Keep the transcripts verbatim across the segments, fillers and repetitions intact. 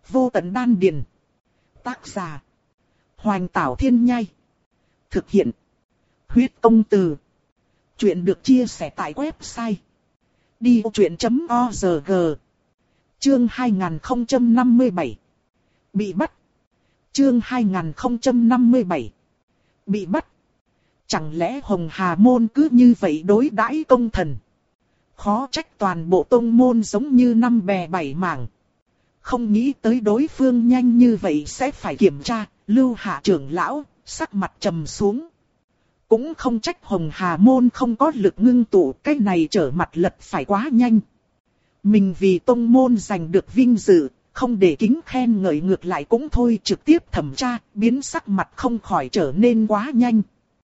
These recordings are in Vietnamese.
Vô tận đan điền. Tác giả. Hoành Tảo Thiên Nhai. Thực hiện. Huyết Công Từ. Chuyện được chia sẻ tại website đi vô chuyện chấm org. Chương hai nghìn không trăm năm mươi bảy. Bị bắt. Chương hai nghìn không trăm năm mươi bảy. Bị bắt. Chẳng lẽ Hồng Hà Môn cứ như vậy đối đãi công thần? Khó trách toàn bộ tông môn giống như năm bè bảy mảng. Không nghĩ tới đối phương nhanh như vậy sẽ phải kiểm tra. Lưu Hạ trưởng lão, sắc mặt trầm xuống. Cũng không trách Hồng Hà Môn không có lực ngưng tụ, cái này trở mặt lật phải quá nhanh. Mình vì tông môn giành được vinh dự, không để kính khen ngợi ngược lại cũng thôi, trực tiếp thẩm tra, biến sắc mặt không khỏi trở nên quá nhanh.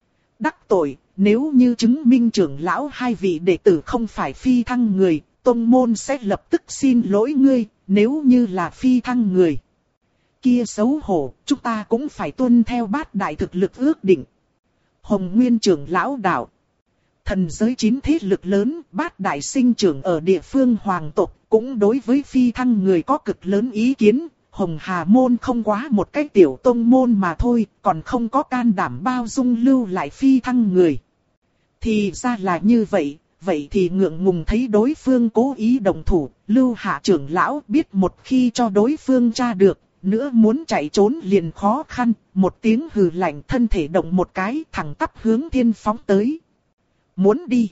Đắc tội, nếu như chứng minh trưởng lão hai vị đệ tử không phải phi thăng người, tông môn sẽ lập tức xin lỗi ngươi, nếu như là phi thăng người. Kia xấu hổ, chúng ta cũng phải tuân theo bát đại thực lực ước định. Hồng Nguyên trưởng lão đạo. Thần giới chín thế lực lớn, bát đại sinh trưởng ở địa phương hoàng tộc, cũng đối với phi thăng người có cực lớn ý kiến. Hồng Hà Môn không quá một cái tiểu tông môn mà thôi, còn không có can đảm bao dung lưu lại phi thăng người. Thì ra là như vậy, vậy thì ngượng ngùng thấy đối phương cố ý động thủ, Lưu Hạ trưởng lão biết một khi cho đối phương tra được, nữa muốn chạy trốn liền khó khăn, một tiếng hừ lạnh thân thể động một cái thẳng tắp hướng thiên phóng tới. Muốn đi,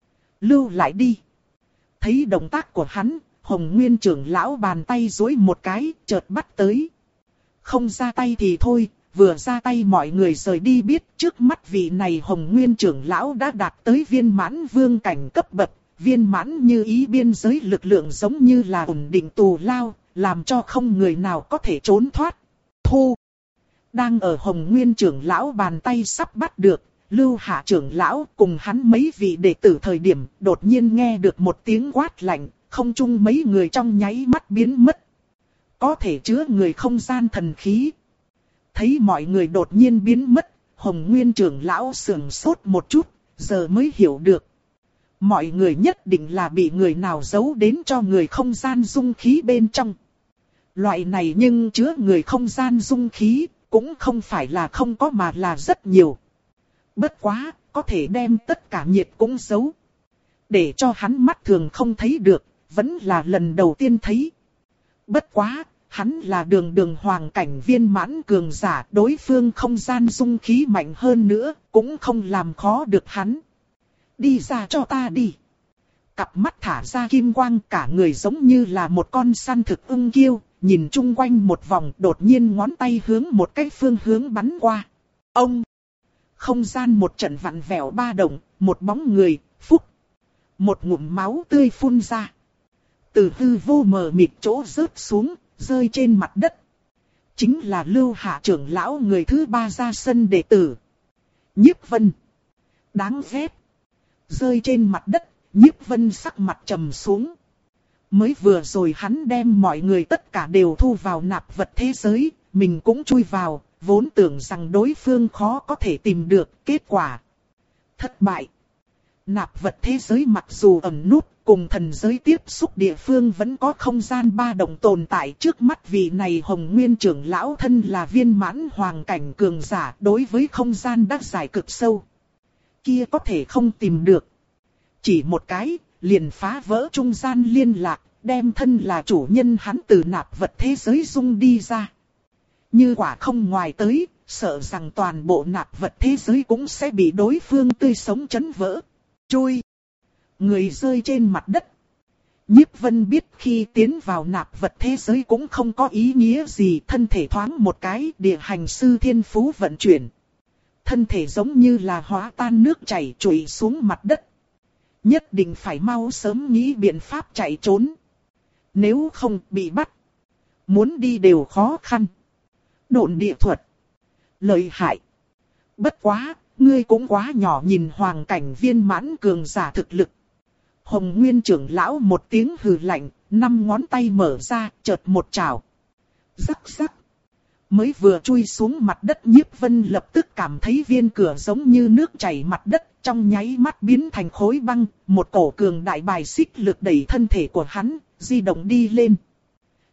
lưu lại đi. Thấy động tác của hắn, Hồng Nguyên trưởng lão bàn tay duỗi một cái, chợt bắt tới. Không ra tay thì thôi, vừa ra tay mọi người rời đi biết trước mắt vị này Hồng Nguyên trưởng lão đã đạt tới viên mãn vương cảnh cấp bậc. Viên mãn như ý biên giới lực lượng giống như là ổn định tù lao, làm cho không người nào có thể trốn thoát. Thu. Đang ở Hồng Nguyên trưởng lão bàn tay sắp bắt được, Lưu Hạ trưởng lão cùng hắn mấy vị đệ tử thời điểm đột nhiên nghe được một tiếng quát lạnh, không trung mấy người trong nháy mắt biến mất. Có thể chứa người không gian thần khí. Thấy mọi người đột nhiên biến mất, Hồng Nguyên trưởng lão sườn sốt một chút, giờ mới hiểu được. Mọi người nhất định là bị người nào giấu đến cho người không gian dung khí bên trong. Loại này nhưng chứa người không gian dung khí, cũng không phải là không có mà là rất nhiều. Bất quá, có thể đem tất cả nhiệt cũng giấu. Để cho hắn mắt thường không thấy được, vẫn là lần đầu tiên thấy. Bất quá, hắn là đường đường hoàng cảnh viên mãn cường giả, đối phương không gian dung khí mạnh hơn nữa, cũng không làm khó được hắn. Đi ra cho ta đi. Cặp mắt thả ra kim quang, cả người giống như là một con săn thực ưng kiêu, nhìn chung quanh một vòng, đột nhiên ngón tay hướng một cái phương hướng bắn qua. Ông! Không gian một trận vặn vẹo ba động, một bóng người, phúc! Một ngụm máu tươi phun ra. Từ hư vô mờ mịt chỗ rớt xuống, rơi trên mặt đất. Chính là Lưu Hạ trưởng lão người thứ ba ra sân đệ tử. Nhiếp Vân! Đáng ghét! Rơi trên mặt đất, Nhiếp Vân sắc mặt trầm xuống. Mới vừa rồi hắn đem mọi người tất cả đều thu vào nạp vật thế giới, mình cũng chui vào, vốn tưởng rằng đối phương khó có thể tìm được, kết quả thất bại. Nạp vật thế giới mặc dù ẩn nút, cùng thần giới tiếp xúc địa phương vẫn có không gian ba động tồn tại. Trước mắt vị này Hồng Nguyên trưởng lão thân là viên mãn hoàng cảnh cường giả, đối với không gian đã giải cực sâu. Kia có thể không tìm được. Chỉ một cái, liền phá vỡ trung gian liên lạc, đem thân là chủ nhân hắn từ nạp vật thế giới dung đi ra. Như quả không ngoài tới, sợ rằng toàn bộ nạp vật thế giới cũng sẽ bị đối phương tươi sống chấn vỡ. Chui! Người rơi trên mặt đất. Nhiếp Vân biết khi tiến vào nạp vật thế giới cũng không có ý nghĩa gì, thân thể thoáng một cái, địa hành sư thiên phú vận chuyển. Thân thể giống như là hóa tan nước chảy trụy xuống mặt đất. Nhất định phải mau sớm nghĩ biện pháp chạy trốn. Nếu không bị bắt, muốn đi đều khó khăn. Độn địa thuật. Lợi hại. Bất quá, ngươi cũng quá nhỏ nhìn hoàng cảnh viên mãn cường giả thực lực. Hồng Nguyên trưởng lão một tiếng hừ lạnh, năm ngón tay mở ra, chợt một chảo. Rắc rắc. Mới vừa chui xuống mặt đất, Nhiếp Vân lập tức cảm thấy viên cửa giống như nước chảy mặt đất, trong nháy mắt biến thành khối băng, một cổ cường đại bài xích lực đẩy thân thể của hắn, di động đi lên.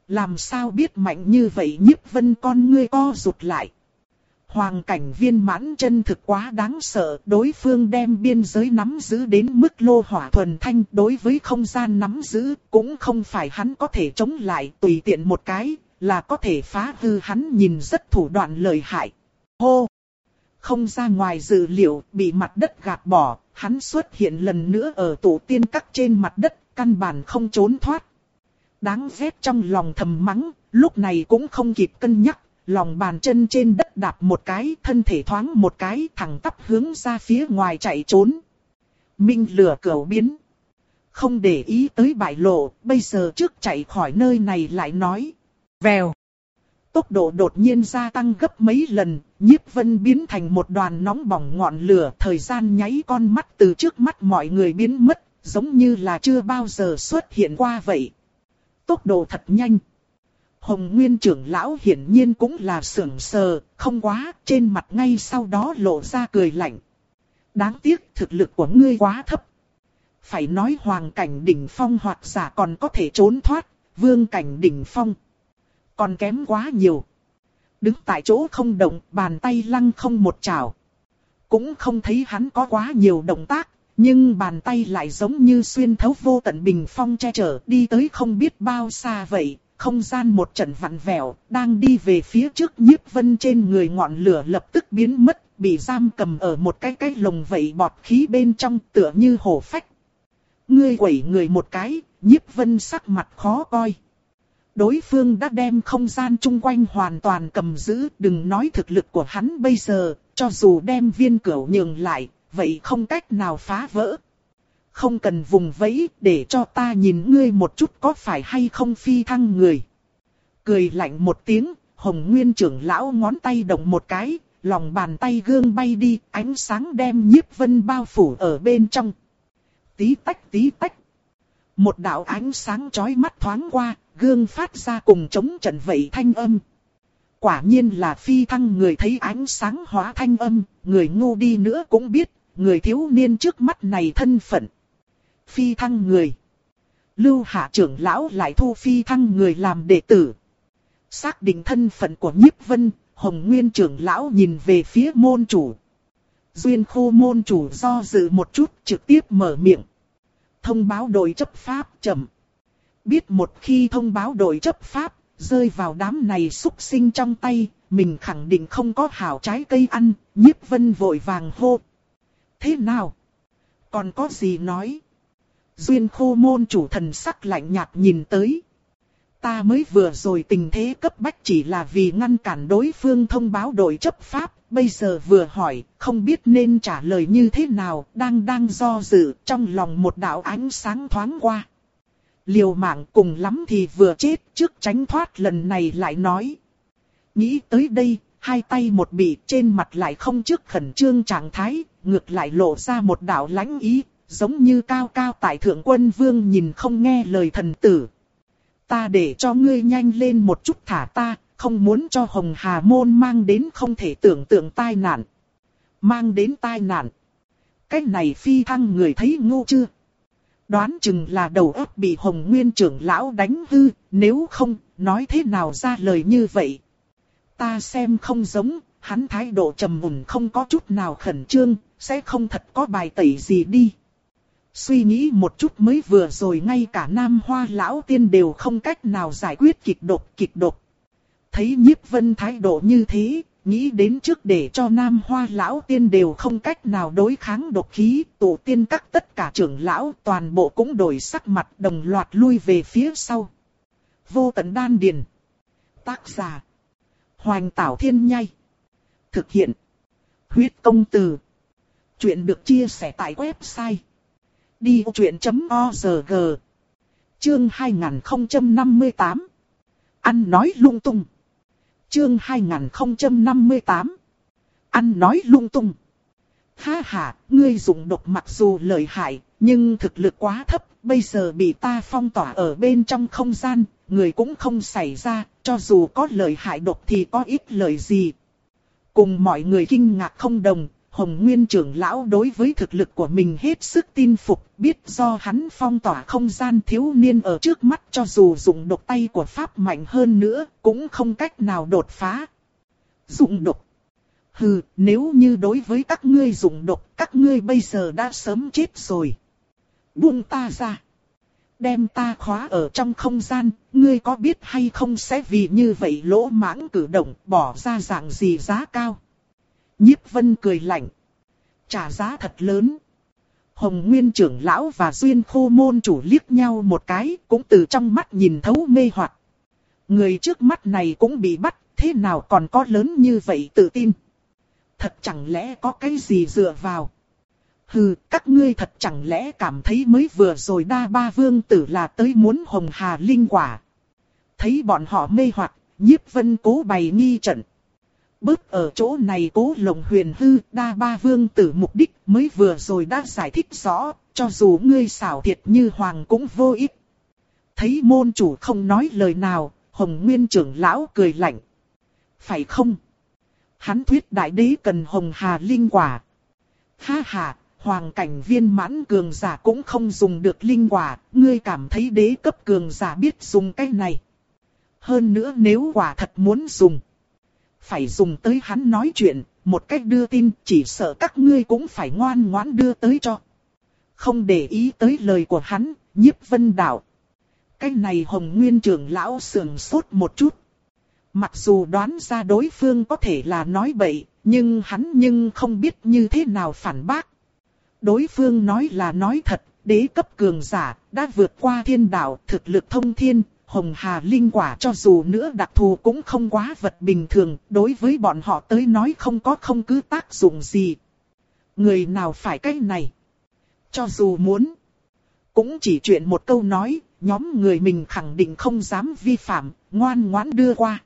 Làm sao biết mạnh như vậy? Nhiếp Vân con ngươi co rụt lại. Hoàng cảnh viên mãn chân thực quá đáng sợ, đối phương đem biên giới nắm giữ đến mức lô hỏa thuần thanh, đối với không gian nắm giữ cũng không phải hắn có thể chống lại, tùy tiện một cái là có thể phá hư. Hắn nhìn rất thủ đoạn lợi hại. Hô! Không ra ngoài dự liệu, bị mặt đất gạt bỏ, hắn xuất hiện lần nữa ở tổ tiên các trên mặt đất, căn bản không trốn thoát. Đáng ghét trong lòng thầm mắng, lúc này cũng không kịp cân nhắc. Lòng bàn chân trên đất đạp một cái, thân thể thoáng một cái, thẳng tắp hướng ra phía ngoài chạy trốn. Minh lửa cửu biến. Không để ý tới bại lộ, bây giờ trước chạy khỏi nơi này lại nói. Vèo. Tốc độ đột nhiên gia tăng gấp mấy lần, Nhiếp Vân biến thành một đoàn nóng bỏng ngọn lửa. Thời gian nháy con mắt từ trước mắt mọi người biến mất, giống như là chưa bao giờ xuất hiện qua vậy. Tốc độ thật nhanh. Hồng Nguyên trưởng lão hiển nhiên cũng là sững sờ, không quá, trên mặt ngay sau đó lộ ra cười lạnh. Đáng tiếc thực lực của ngươi quá thấp. Phải nói hoàng cảnh đỉnh phong hoặc giả còn có thể trốn thoát, vương cảnh đỉnh phong còn kém quá nhiều. Đứng tại chỗ không động, bàn tay lăng không một chảo. Cũng không thấy hắn có quá nhiều động tác, nhưng bàn tay lại giống như xuyên thấu vô tận bình phong che chở, đi tới không biết bao xa vậy. Không gian một trận vặn vẹo, đang đi về phía trước. Nhiếp Vân trên người ngọn lửa lập tức biến mất, bị giam cầm ở một cái cái lồng vậy bọt khí bên trong, tựa như hổ phách. Ngươi quẩy người một cái, Nhiếp Vân sắc mặt khó coi. Đối phương đã đem không gian chung quanh hoàn toàn cầm giữ, đừng nói thực lực của hắn bây giờ, cho dù đem viên cửu nhường lại, vậy không cách nào phá vỡ. Không cần vùng vẫy, để cho ta nhìn ngươi một chút có phải hay không phi thăng người. Cười lạnh một tiếng, Hồng Nguyên trưởng lão ngón tay động một cái, lòng bàn tay gương bay đi, ánh sáng đem Nhiếp Vân bao phủ ở bên trong. Tí tách tí tách. Một đạo ánh sáng chói mắt thoáng qua, gương phát ra cùng chống trận vậy thanh âm. Quả nhiên là phi thăng người, thấy ánh sáng hóa thanh âm, người ngu đi nữa cũng biết, người thiếu niên trước mắt này thân phận. Phi thăng người. Lưu Hạ trưởng lão lại thu phi thăng người làm đệ tử. Xác định thân phận của Nhiếp Vân, Hồng Nguyên trưởng lão nhìn về phía môn chủ. Duyên Khu môn chủ do dự một chút, trực tiếp mở miệng. Thông báo đội chấp pháp chậm. Biết một khi thông báo đội chấp pháp, rơi vào đám này xúc sinh trong tay, mình khẳng định không có hảo trái cây ăn. Nhiếp Vân vội vàng hô. Thế nào? Còn có gì nói? Duyên Khu môn chủ thần sắc lạnh nhạt nhìn tới. Ta mới vừa rồi tình thế cấp bách chỉ là vì ngăn cản đối phương thông báo đội chấp pháp. Bây giờ vừa hỏi, không biết nên trả lời như thế nào, đang đang do dự, trong lòng một đạo ánh sáng thoáng qua. Liều mạng cùng lắm thì vừa chết trước tránh thoát lần này lại nói. Nghĩ tới đây, hai tay một bị, trên mặt lại không trước khẩn trương trạng thái, ngược lại lộ ra một đạo lãnh ý, giống như cao cao tại thượng quân vương nhìn không nghe lời thần tử. Ta để cho ngươi nhanh lên một chút thả ta, không muốn cho Hồng Hà môn mang đến không thể tưởng tượng tai nạn. Mang đến tai nạn. Cái này phi thăng người thấy ngu chưa? Đoán chừng là đầu óc bị Hồng Nguyên trưởng lão đánh hư, nếu không, nói thế nào ra lời như vậy. Ta xem không giống, hắn thái độ trầm mùn không có chút nào khẩn trương, sẽ không thật có bài tẩy gì đi. Suy nghĩ một chút mới vừa rồi ngay cả Nam Hoa lão tiên đều không cách nào giải quyết kịch độc kịch độc. Thấy Nhiếp Vân thái độ như thế, nghĩ đến trước để cho Nam Hoa lão tiên đều không cách nào đối kháng độc khí, tổ tiên các tất cả trưởng lão toàn bộ cũng đổi sắc mặt đồng loạt lui về phía sau. Vô tận đan điền. Tác giả. Hoành Tảo Thiên Nhai. Thực hiện. Huyết công từ. Chuyện được chia sẻ tại website đi vô chuyện chấm org. Chương hai nghìn không trăm năm mươi tám. Ăn nói lung tung. Chương hai nghìn không trăm năm mươi tám. Ăn nói lung tung. Ha ha, ngươi dùng độc mặc dù lợi hại, nhưng thực lực quá thấp, bây giờ bị ta phong tỏa ở bên trong không gian, người cũng không xảy ra, cho dù có lợi hại độc thì có ít lợi gì. Cùng mọi người kinh ngạc không đồng, Hồng Nguyên trưởng lão đối với thực lực của mình hết sức tin phục, biết do hắn phong tỏa không gian thiếu niên ở trước mắt cho dù dùng độc tay của pháp mạnh hơn nữa, cũng không cách nào đột phá. Dụng độc. Hừ, nếu như đối với các ngươi dụng độc, các ngươi bây giờ đã sớm chết rồi. Buông ta ra. Đem ta khóa ở trong không gian, ngươi có biết hay không sẽ vì như vậy lỗ mãng cử động, bỏ ra dạng gì giá cao. Nhiếp Vân cười lạnh. Trả giá thật lớn. Hồng Nguyên trưởng lão và Duyên Khô môn chủ liếc nhau một cái, cũng từ trong mắt nhìn thấu mê hoặc. Người trước mắt này cũng bị bắt, thế nào còn có lớn như vậy tự tin. Thật chẳng lẽ có cái gì dựa vào. Hừ, các ngươi thật chẳng lẽ cảm thấy mới vừa rồi đa ba vương tử là tới muốn hồng hà linh quả. Thấy bọn họ mê hoặc, Nhiếp Vân cố bày nghi trận. Bớt ở chỗ này cố lồng huyền hư, đa ba vương tử mục đích mới vừa rồi đã giải thích rõ, cho dù ngươi xảo thiệt như hoàng cũng vô ích. Thấy môn chủ không nói lời nào, Hồng Nguyên trưởng lão cười lạnh. Phải không? Hắn thuyết đại đế cần hồng hà linh quả. Ha ha, hoàng cảnh viên mãn cường giả cũng không dùng được linh quả, ngươi cảm thấy đế cấp cường giả biết dùng cái này. Hơn nữa nếu quả thật muốn dùng, phải dùng tới hắn nói chuyện, một cách đưa tin, chỉ sợ các ngươi cũng phải ngoan ngoãn đưa tới cho. Không để ý tới lời của hắn, Nhiếp Vân đạo. Cái này Hồng Nguyên trưởng lão sườn sốt một chút. Mặc dù đoán ra đối phương có thể là nói bậy, nhưng hắn nhưng không biết như thế nào phản bác. Đối phương nói là nói thật, đế cấp cường giả, đã vượt qua thiên đạo, thực lực thông thiên, hồng hà linh quả cho dù nữa đặc thù cũng không quá vật bình thường, đối với bọn họ tới nói không có không cứ tác dụng gì. Người nào phải cái này? Cho dù muốn, cũng chỉ chuyện một câu nói, nhóm người mình khẳng định không dám vi phạm, ngoan ngoãn đưa qua.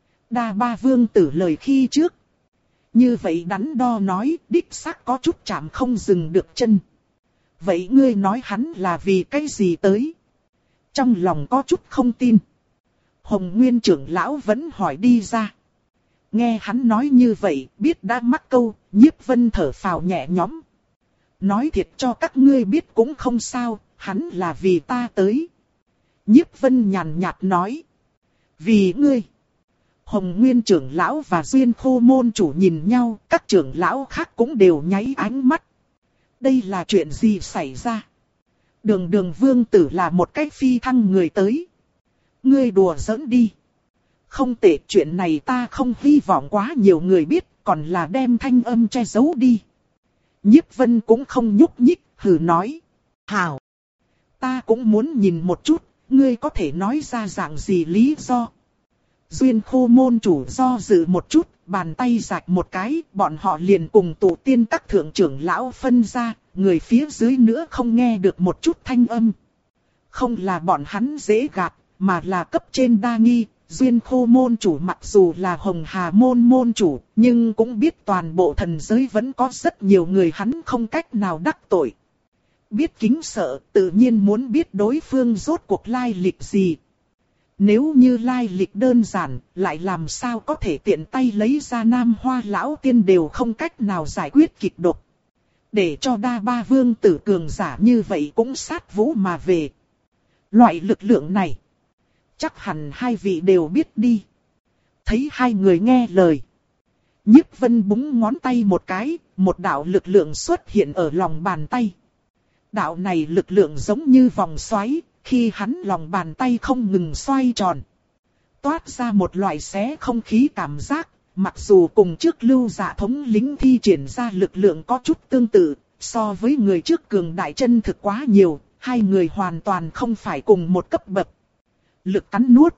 Đa ba vương tử lời khi trước. Như vậy đắn đo nói, đích xác có chút chạm không dừng được chân. Vậy ngươi nói hắn là vì cái gì tới? Trong lòng có chút không tin. Hồng Nguyên trưởng lão vẫn hỏi đi ra. Nghe hắn nói như vậy, biết đã mắc câu, Nhiếp Vân thở phào nhẹ nhõm. Nói thiệt cho các ngươi biết cũng không sao, hắn là vì ta tới. Nhiếp Vân nhàn nhạt nói. Vì ngươi. Hồng Nguyên trưởng lão và Duyên Khô môn chủ nhìn nhau, các trưởng lão khác cũng đều nháy ánh mắt. Đây là chuyện gì xảy ra? Đường đường vương tử là một cái phi thăng người tới. Ngươi đùa giỡn đi. Không tệ, chuyện này ta không hy vọng quá nhiều người biết, còn là đem thanh âm che giấu đi. Nhiếp Vân cũng không nhúc nhích, hừ nói. Hảo. Ta cũng muốn nhìn một chút, ngươi có thể nói ra dạng gì lý do. Duyên Khô môn chủ do dự một chút, bàn tay rạch một cái, bọn họ liền cùng tổ tiên các thượng trưởng lão phân ra, người phía dưới nữa không nghe được một chút thanh âm. Không là bọn hắn dễ gạt, mà là cấp trên đa nghi. Duyên Khô môn chủ mặc dù là Hồng Hà môn môn chủ, nhưng cũng biết toàn bộ thần giới vẫn có rất nhiều người hắn không cách nào đắc tội. Biết kính sợ, tự nhiên muốn biết đối phương rốt cuộc lai lịch gì. Nếu như lai lịch đơn giản, lại làm sao có thể tiện tay lấy ra Nam Hoa lão tiên đều không cách nào giải quyết kịch độc. Để cho đa ba vương tử cường giả như vậy cũng sát vũ mà về. Loại lực lượng này, chắc hẳn hai vị đều biết đi. Thấy hai người nghe lời, Nhiếp Vân búng ngón tay một cái, một đạo lực lượng xuất hiện ở lòng bàn tay. Đạo này lực lượng giống như vòng xoáy, khi hắn lòng bàn tay không ngừng xoay tròn, toát ra một loại xé không khí cảm giác. Mặc dù cùng trước Lưu Dạ thống lĩnh thi triển ra lực lượng có chút tương tự, so với người trước cường đại chân thực quá nhiều, hai người hoàn toàn không phải cùng một cấp bậc. Lực cắn nuốt,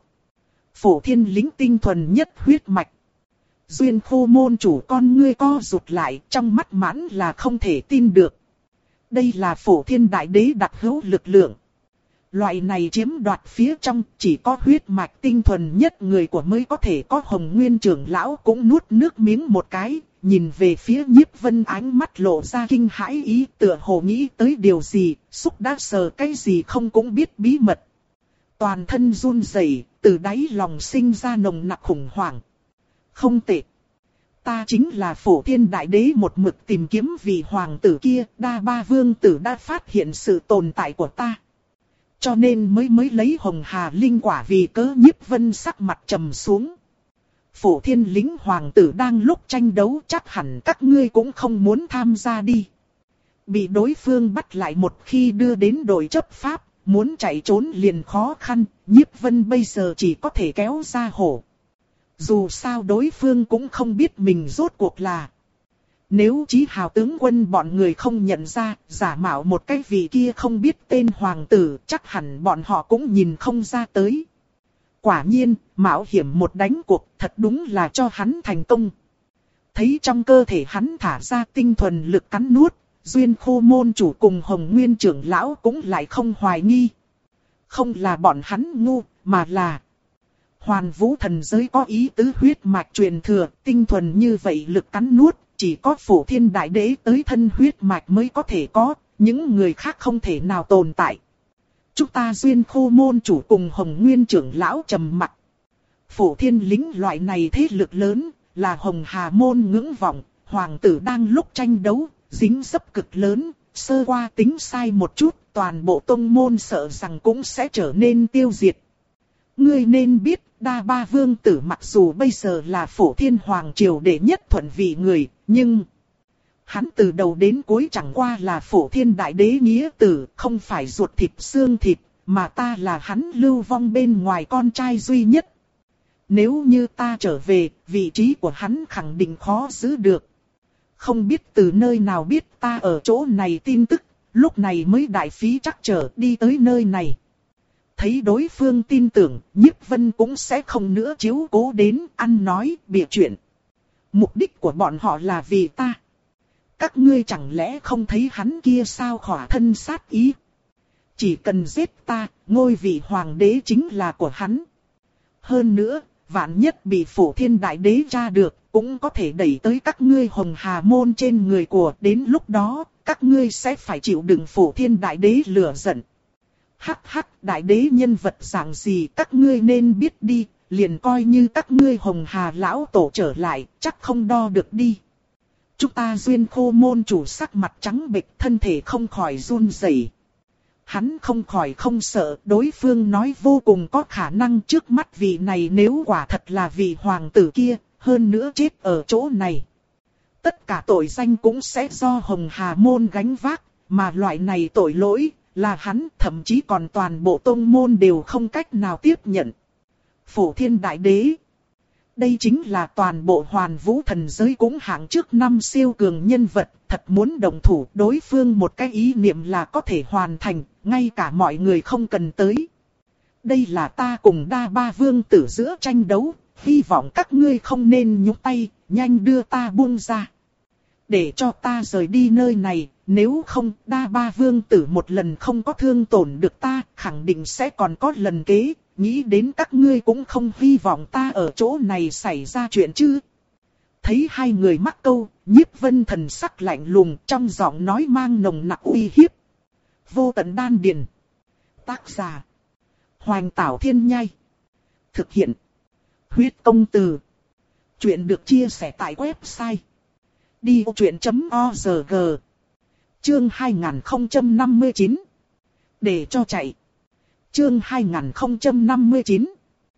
Phổ Thiên lính tinh thuần nhất huyết mạch. Duyên Khô môn chủ con ngươi co rụt lại, trong mắt mãn là không thể tin được. Đây là Phổ Thiên đại đế đặc hữu lực lượng. Loại này chiếm đoạt phía trong, chỉ có huyết mạch tinh thuần nhất người của mới có thể có. Hồng Nguyên trưởng lão cũng nuốt nước miếng một cái, nhìn về phía Nhiếp Vân, ánh mắt lộ ra kinh hãi ý, tựa hồ nghĩ tới điều gì, xúc đã sờ cái gì không cũng biết bí mật. Toàn thân run rẩy, từ đáy lòng sinh ra nồng nặc khủng hoảng. Không tệ. Ta chính là Phổ Thiên Đại Đế một mực tìm kiếm vị hoàng tử kia, Đa Ba Vương tử đã phát hiện sự tồn tại của ta. Cho nên mới mới lấy Hồng Hà Linh Quả vì cớ. Nhiếp Vân sắc mặt trầm xuống. Phổ Thiên lính hoàng tử đang lúc tranh đấu, chắc hẳn các ngươi cũng không muốn tham gia đi. Bị đối phương bắt lại một khi đưa đến đội chấp pháp, muốn chạy trốn liền khó khăn. Nhiếp Vân bây giờ chỉ có thể kéo ra hổ. Dù sao đối phương cũng không biết mình rốt cuộc là. Nếu Chí Hào tướng quân bọn người không nhận ra, giả mạo một cái vị kia không biết tên hoàng tử, chắc hẳn bọn họ cũng nhìn không ra tới. Quả nhiên, mạo hiểm một đánh cuộc, thật đúng là cho hắn thành công. Thấy trong cơ thể hắn thả ra tinh thuần lực cắn nuốt, Duyên Khô môn chủ cùng Hồng Nguyên trưởng lão cũng lại không hoài nghi. Không là bọn hắn ngu, mà là Hoàn Vũ thần giới có ý tứ huyết mạch truyền thừa, tinh thuần như vậy lực cắn nuốt, chỉ có Phổ Thiên Đại Đế tới thân huyết mạch mới có thể có, những người khác không thể nào tồn tại. Chúng ta Duyên Khô môn chủ cùng Hồng Nguyên trưởng lão trầm mặc. Phổ Thiên lính loại này thế lực lớn, là Hồng Hà môn ngưỡng vọng, hoàng tử đang lúc tranh đấu, dính dấp cực lớn, sơ qua tính sai một chút, toàn bộ tông môn sợ rằng cũng sẽ trở nên tiêu diệt. Ngươi nên biết, Đa Ba Vương tử mặc dù bây giờ là Phổ Thiên Hoàng triều đệ nhất thuận vị người, nhưng hắn từ đầu đến cuối chẳng qua là Phổ Thiên Đại Đế nghĩa tử, không phải ruột thịt xương thịt, mà ta là hắn lưu vong bên ngoài con trai duy nhất. Nếu như ta trở về, vị trí của hắn khẳng định khó giữ được. Không biết từ nơi nào biết ta ở chỗ này tin tức, lúc này mới đại phí trắc trở đi tới nơi này. Thấy đối phương tin tưởng, Nhiếp Vân cũng sẽ không nữa chiếu cố đến, ăn nói, bịa chuyện. Mục đích của bọn họ là vì ta. Các ngươi chẳng lẽ không thấy hắn kia sao khỏa thân sát ý? Chỉ cần giết ta, ngôi vị hoàng đế chính là của hắn. Hơn nữa, vạn nhất bị Phổ Thiên Đại Đế tra được, cũng có thể đẩy tới các ngươi Hồng Hà môn trên người của. Đến lúc đó, các ngươi sẽ phải chịu đựng Phổ Thiên Đại Đế lửa giận. Hắc hắc, Đại Đế nhân vật dạng gì các ngươi nên biết đi, liền coi như các ngươi Hồng Hà lão tổ trở lại, chắc không đo được đi. Chúng ta Duyên Khô môn chủ sắc mặt trắng bệch, thân thể không khỏi run rẩy. Hắn không khỏi không sợ, đối phương nói vô cùng có khả năng trước mắt vị này nếu quả thật là vị hoàng tử kia, hơn nữa chết ở chỗ này. Tất cả tội danh cũng sẽ do Hồng Hà môn gánh vác, mà loại này tội lỗi là hắn, thậm chí còn toàn bộ tông môn đều không cách nào tiếp nhận. Phổ Thiên Đại Đế. Đây chính là toàn bộ Hoàn Vũ thần giới cũng hạng trước năm siêu cường nhân vật, thật muốn đồng thủ đối phương một cái ý niệm là có thể hoàn thành, ngay cả mọi người không cần tới. Đây là ta cùng Đa Ba Vương tử giữa tranh đấu, hy vọng các ngươi không nên nhúc tay, nhanh đưa ta buông ra. Để cho ta rời đi nơi này, nếu không Đa Ba Vương tử một lần không có thương tổn được ta, khẳng định sẽ còn có lần kế. Nghĩ đến các ngươi cũng không hy vọng ta ở chỗ này xảy ra chuyện chứ. Thấy hai người mắc câu, Nhiếp Vân thần sắc lạnh lùng, trong giọng nói mang nồng nặc uy hiếp. Vô Tận Đan Điền. Tác giả: Hoành Tảo Thiên Nhai. Thực hiện: Huyết Công Từ. Chuyện được chia sẻ tại website đi ô truyện chấm org. Chương hai nghìn không trăm năm mươi chín. Để cho chạy. Chương hai nghìn không trăm năm mươi chín.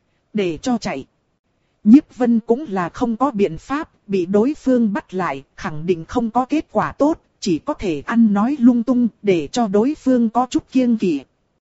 Để cho chạy. Nhiếp Vân cũng là không có biện pháp, bị đối phương bắt lại, khẳng định không có kết quả tốt, chỉ có thể ăn nói lung tung để cho đối phương có chút kiêng kỵ.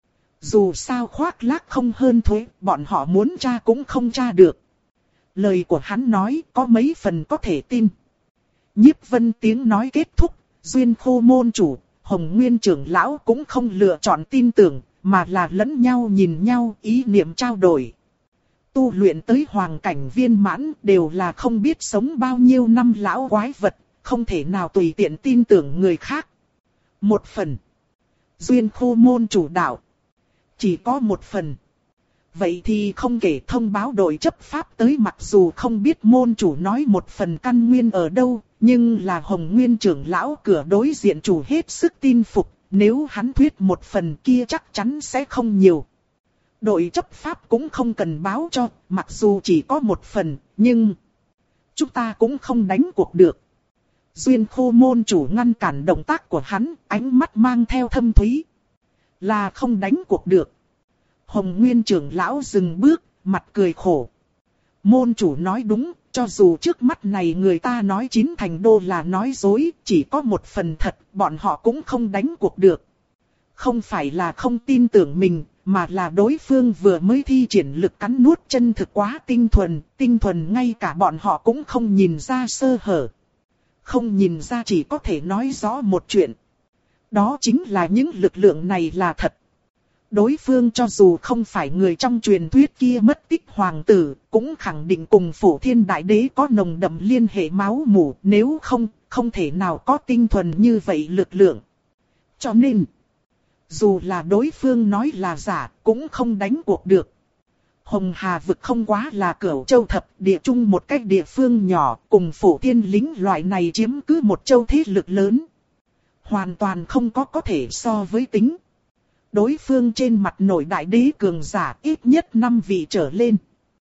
Dù sao khoác lác không hơn thuế, bọn họ muốn tra cũng không tra được. Lời của hắn nói có mấy phần có thể tin. Nhiếp Vân tiếng nói kết thúc, Duyên Khô môn chủ, Hồng Nguyên trưởng lão cũng không lựa chọn tin tưởng, mà là lẫn nhau nhìn nhau, ý niệm trao đổi. Tu luyện tới hoàng cảnh viên mãn đều là không biết sống bao nhiêu năm lão quái vật, không thể nào tùy tiện tin tưởng người khác. Một phần. Duyên Khô môn chủ đạo. Chỉ có một phần. Vậy thì không kể thông báo đội chấp pháp tới, mặc dù không biết môn chủ nói một phần căn nguyên ở đâu, nhưng là Hồng Nguyên trưởng lão cửa đối diện chủ hết sức tin phục, nếu hắn thuyết một phần kia chắc chắn sẽ không nhiều. Đội chấp pháp cũng không cần báo cho, mặc dù chỉ có một phần, nhưng chúng ta cũng không đánh cuộc được. Duyên Khô môn chủ ngăn cản động tác của hắn, ánh mắt mang theo thâm thúy. Là không đánh cuộc được. Hồng Nguyên trưởng lão dừng bước, mặt cười khổ. Môn chủ nói đúng, cho dù trước mắt này người ta nói chín thành đô là nói dối, chỉ có một phần thật, bọn họ cũng không đánh cuộc được. Không phải là không tin tưởng mình, mà là đối phương vừa mới thi triển lực cắn nuốt chân thực quá tinh thuần, tinh thuần ngay cả bọn họ cũng không nhìn ra sơ hở. Không nhìn ra chỉ có thể nói rõ một chuyện. Đó chính là những lực lượng này là thật. Đối phương cho dù không phải người trong truyền thuyết kia mất tích hoàng tử, cũng khẳng định cùng Phổ Thiên Đại Đế có nồng đậm liên hệ máu mủ, nếu không, không thể nào có tinh thuần như vậy lực lượng. Cho nên, dù là đối phương nói là giả, cũng không đánh cuộc được. Hồng Hà vực không quá là Cửu Châu thập địa chung một cách địa phương nhỏ, cùng Phổ Thiên lính loại này chiếm cứ một châu thế lực lớn. Hoàn toàn không có có thể so với tính. Đối phương trên mặt nổi đại đế cường giả ít nhất năm vị trở lên.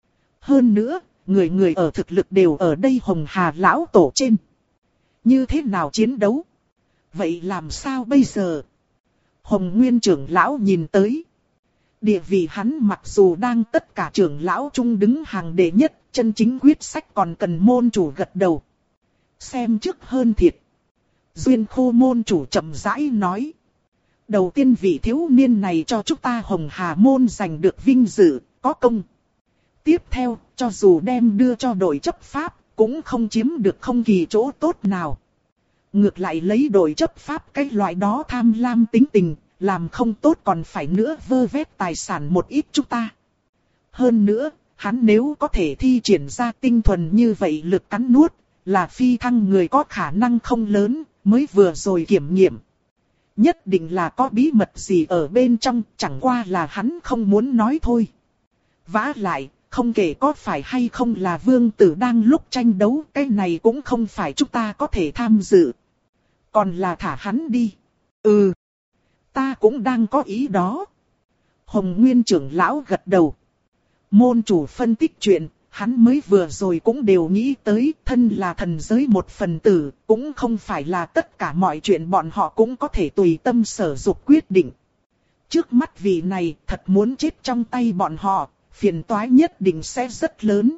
Hơn nữa, người người ở thực lực đều ở đây Hồng Hà lão tổ trên. Như thế nào chiến đấu? Vậy làm sao bây giờ? Hồng Nguyên trưởng lão nhìn tới. Địa vị hắn mặc dù đang tất cả trưởng lão chung đứng hàng đệ nhất, chân chính quyết sách còn cần môn chủ gật đầu. Xem trước hơn thiệt. Duyên Khô môn chủ chậm rãi nói. Đầu tiên vị thiếu niên này cho chúng ta Hồng Hà môn giành được vinh dự, có công. Tiếp theo, cho dù đem đưa cho đội chấp pháp, cũng không chiếm được không kỳ chỗ tốt nào. Ngược lại lấy đội chấp pháp cái loại đó tham lam tính tình, làm không tốt còn phải nữa vơ vét tài sản một ít chúng ta. Hơn nữa, hắn nếu có thể thi triển ra tinh thuần như vậy lực cắn nuốt, là phi thăng người có khả năng không lớn, mới vừa rồi kiểm nghiệm. Nhất định là có bí mật gì ở bên trong, chẳng qua là hắn không muốn nói thôi. Vả lại, không kể có phải hay không là vương tử đang lúc tranh đấu, cái này cũng không phải chúng ta có thể tham dự. Còn là thả hắn đi. Ừ, ta cũng đang có ý đó. Hồng Nguyên trưởng lão gật đầu. Môn chủ phân tích chuyện, hắn mới vừa rồi cũng đều nghĩ tới, thân là thần giới một phần tử, cũng không phải là tất cả mọi chuyện bọn họ cũng có thể tùy tâm sở dục quyết định. Trước mắt vị này thật muốn chết trong tay bọn họ, phiền toái nhất định sẽ rất lớn.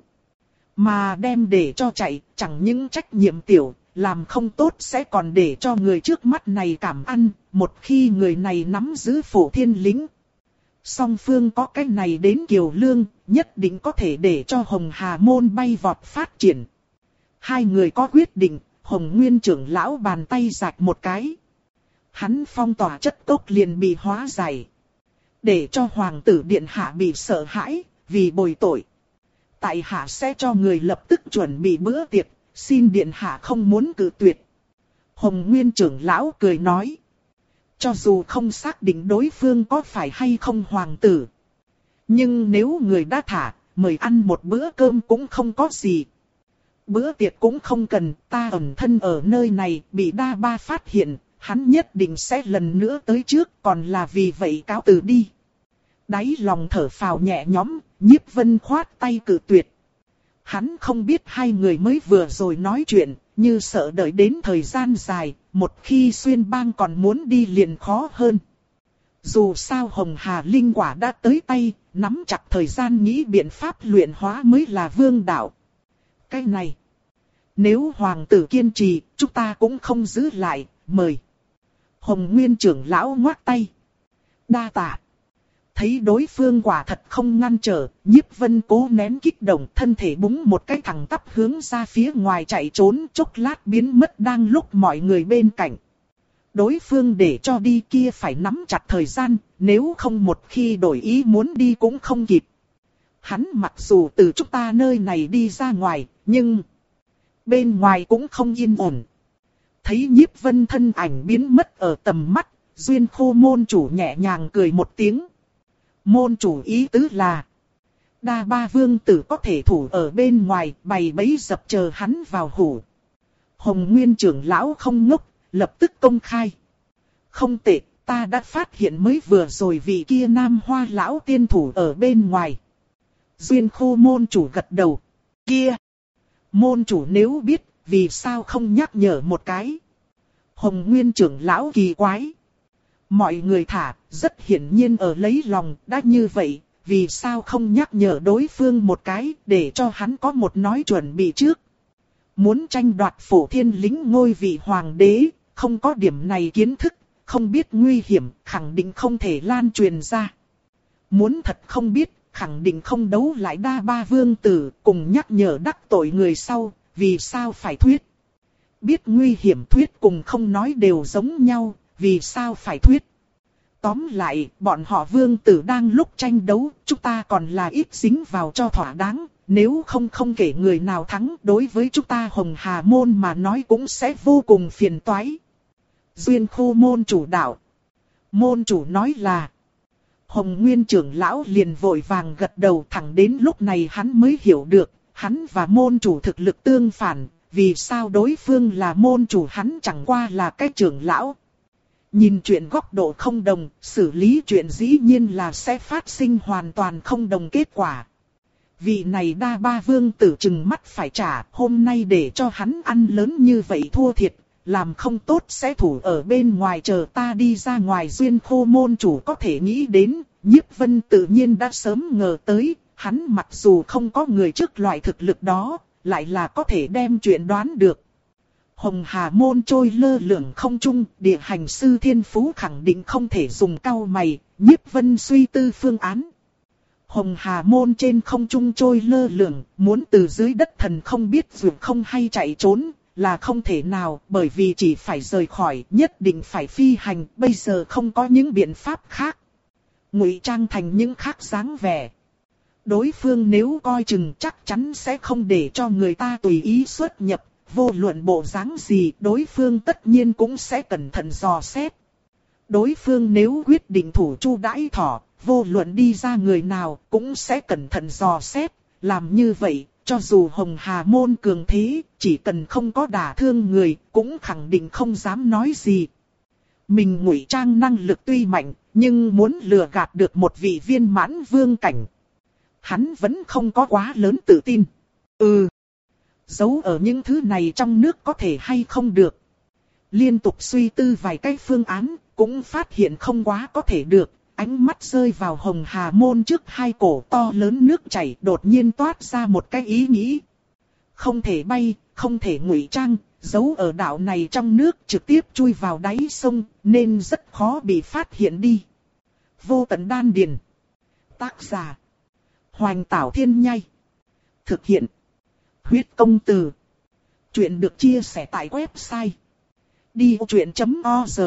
Mà đem để cho chạy, chẳng những trách nhiệm tiểu, làm không tốt sẽ còn để cho người trước mắt này cảm ăn, một khi người này nắm giữ Phổ Thiên lĩnh. Song phương có cái này đến Kiều Lương, nhất định có thể để cho Hồng Hà môn bay vọt phát triển. Hai người có quyết định, Hồng Nguyên trưởng lão bàn tay rạch một cái. Hắn phong tỏa chất cốc liền bị hóa giải. Để cho Hoàng tử Điện Hạ bị sợ hãi, vì bồi tội. Tại Hạ sẽ cho người lập tức chuẩn bị bữa tiệc, xin Điện Hạ không muốn cự tuyệt. Hồng Nguyên trưởng lão cười nói. Cho dù không xác định đối phương có phải hay không hoàng tử. Nhưng nếu người đã thả, mời ăn một bữa cơm cũng không có gì. Bữa tiệc cũng không cần, ta ẩn thân ở nơi này, bị đa ba phát hiện, hắn nhất định sẽ lần nữa tới trước, còn là vì vậy cáo từ đi. Đáy lòng thở phào nhẹ nhõm, Nhiếp Vân khoát tay cự tuyệt. Hắn không biết hai người mới vừa rồi nói chuyện, như sợ đợi đến thời gian dài, một khi xuyên bang còn muốn đi liền khó hơn. Dù sao Hồng Hà linh quả đã tới tay, nắm chặt thời gian nghĩ biện pháp luyện hóa mới là vương đạo. Cái này, nếu hoàng tử kiên trì, chúng ta cũng không giữ lại, mời. Hồng Nguyên trưởng lão ngoác tay. Đa tạ. Thấy đối phương quả thật không ngăn trở, Nhiếp Vân cố nén kích động, thân thể búng một cái thẳng tắp hướng ra phía ngoài chạy trốn, chốc lát biến mất đang lúc mọi người bên cạnh. Đối phương để cho đi kia phải nắm chặt thời gian, nếu không một khi đổi ý muốn đi cũng không kịp. Hắn mặc dù từ chúng ta nơi này đi ra ngoài, nhưng bên ngoài cũng không yên ổn. Thấy Nhiếp Vân thân ảnh biến mất ở tầm mắt, Duyên Khô môn chủ nhẹ nhàng cười một tiếng. Môn chủ ý tứ là, đa ba vương tử có thể thủ ở bên ngoài, bày bẫy dập chờ hắn vào hủ. Hồng Nguyên trưởng lão không ngốc, lập tức công khai. Không tệ, ta đã phát hiện mới vừa rồi vị kia Nam Hoa lão tiên thủ ở bên ngoài. Duyên Khô môn chủ gật đầu. Kia! Môn chủ nếu biết, vì sao không nhắc nhở một cái? Hồng Nguyên trưởng lão kỳ quái. Mọi người thả, rất hiển nhiên ở lấy lòng, đã như vậy, vì sao không nhắc nhở đối phương một cái, để cho hắn có một nói chuẩn bị trước. Muốn tranh đoạt Phổ Thiên Lĩnh ngôi vị hoàng đế, không có điểm này kiến thức, không biết nguy hiểm, khẳng định không thể lan truyền ra. Muốn thật không biết, khẳng định không đấu lại đa ba vương tử, cùng nhắc nhở đắc tội người sau, vì sao phải thuyết. Biết nguy hiểm thuyết cùng không nói đều giống nhau, vì sao phải thuyết. Tóm lại, bọn họ vương tử đang lúc tranh đấu, chúng ta còn là ít dính vào cho thỏa đáng, nếu không không kể người nào thắng, đối với chúng ta Hồng Hà môn mà nói cũng sẽ vô cùng phiền toái. Duyên khu môn chủ đạo. Môn chủ nói là. Hồng Nguyên trưởng lão liền vội vàng gật đầu, thẳng đến lúc này hắn mới hiểu được, hắn và môn chủ thực lực tương phản, vì sao đối phương là môn chủ hắn chẳng qua là cái trưởng lão. Nhìn chuyện góc độ không đồng, xử lý chuyện dĩ nhiên là sẽ phát sinh hoàn toàn không đồng kết quả. Vị này đa ba vương tử chừng mắt phải trả, hôm nay để cho hắn ăn lớn như vậy thua thiệt, làm không tốt sẽ thủ ở bên ngoài chờ ta đi ra ngoài. Duyên khô môn chủ có thể nghĩ đến, Nhiếp Vân tự nhiên đã sớm ngờ tới, hắn mặc dù không có người trước loại thực lực đó, lại là có thể đem chuyện đoán được. Hồng Hà môn trôi lơ lửng không trung, địa hành sư thiên phú khẳng định không thể dùng cau mày, Nhiếp Vân suy tư phương án. Hồng Hà môn trên không trung trôi lơ lửng, muốn từ dưới đất thần không biết dường không hay chạy trốn, là không thể nào, bởi vì chỉ phải rời khỏi, nhất định phải phi hành, bây giờ không có những biện pháp khác. Ngụy trang thành những khác dáng vẻ. Đối phương nếu coi chừng chắc chắn sẽ không để cho người ta tùy ý xuất nhập, vô luận bộ dáng gì, đối phương tất nhiên cũng sẽ cẩn thận dò xét. Đối phương nếu quyết định thủ chu đãi thỏ, vô luận đi ra người nào cũng sẽ cẩn thận dò xét, làm như vậy, cho dù Hồng Hà môn cường thế, chỉ cần không có đả thương người, cũng khẳng định không dám nói gì. Mình ngụy trang năng lực tuy mạnh, nhưng muốn lừa gạt được một vị viên mãn vương cảnh, hắn vẫn không có quá lớn tự tin. Ừ, giấu ở những thứ này trong nước có thể hay không được. Liên tục suy tư vài cái phương án, cũng phát hiện không quá có thể được. Ánh mắt rơi vào Hồng Hà môn trước hai cổ to lớn nước chảy, đột nhiên toát ra một cái ý nghĩ. Không thể bay, không thể ngụy trang, giấu ở đảo này trong nước trực tiếp chui vào đáy sông, nên rất khó bị phát hiện đi. Vô tận đan điền. Tác giả. Hoành Tảo Thiên Nhai. Thực hiện. Huyết công từ. Chuyện được chia sẻ tại website đi ô chuyện chấm org.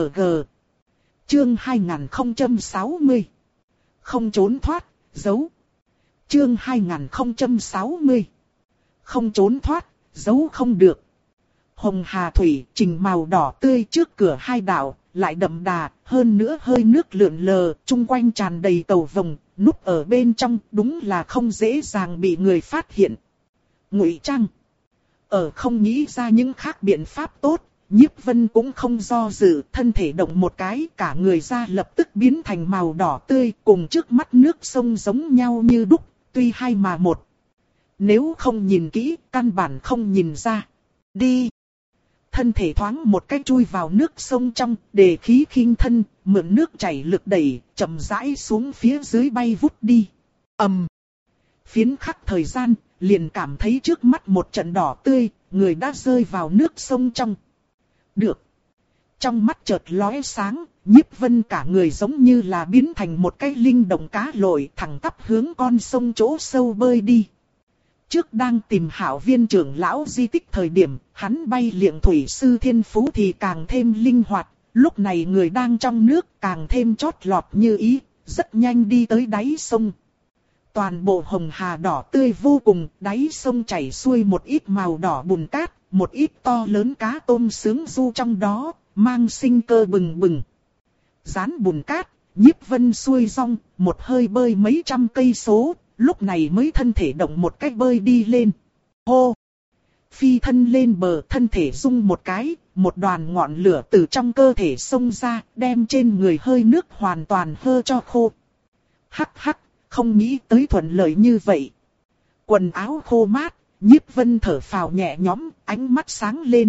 Chương hai nghìn không trăm sáu mươi. Không trốn thoát, giấu. Chương hai nghìn không trăm sáu mươi. Không trốn thoát, giấu không được. Hồng Hà thủy trình màu đỏ tươi trước cửa hai đảo, lại đậm đà, hơn nữa hơi nước lượn lờ, chung quanh tràn đầy tàu vồng, núp ở bên trong, đúng là không dễ dàng bị người phát hiện. Ngụy trang. Ở không nghĩ ra những khác biện pháp tốt, Nhiếp Vân cũng không do dự, thân thể động một cái, cả người ra lập tức biến thành màu đỏ tươi, cùng trước mắt nước sông giống nhau như đúc, tuy hai mà một. Nếu không nhìn kỹ, căn bản không nhìn ra. Đi! Thân thể thoáng một cái chui vào nước sông trong, để khí khinh thân, mượn nước chảy lực đẩy, chậm rãi xuống phía dưới bay vút đi. Ầm! Phiến khắc thời gian, liền cảm thấy trước mắt một trận đỏ tươi, người đã rơi vào nước sông trong. Được. Trong mắt chợt lóe sáng, Nhiếp Vân cả người giống như là biến thành một cái linh động cá lội thẳng tắp hướng con sông chỗ sâu bơi đi. Trước đang tìm Hạo Viên trưởng lão di tích thời điểm, hắn bay liệng thủy sư thiên phú thì càng thêm linh hoạt, lúc này người đang trong nước càng thêm chót lọt như ý, rất nhanh đi tới đáy sông. Toàn bộ Hồng Hà đỏ tươi vô cùng, đáy sông chảy xuôi một ít màu đỏ bùn cát, một ít to lớn cá tôm sướng du trong đó, mang sinh cơ bừng bừng. Dán bùn cát, Nhiếp Vân xuôi rong, một hơi bơi mấy trăm cây số, lúc này mới thân thể động một cách bơi đi lên. Hô! Phi thân lên bờ, thân thể rung một cái, một đoàn ngọn lửa từ trong cơ thể xông ra, đem trên người hơi nước hoàn toàn hơ cho khô. Hắc hắc, không nghĩ tới thuận lợi như vậy. Quần áo khô mát, Nhiếp Vân thở phào nhẹ nhõm, ánh mắt sáng lên.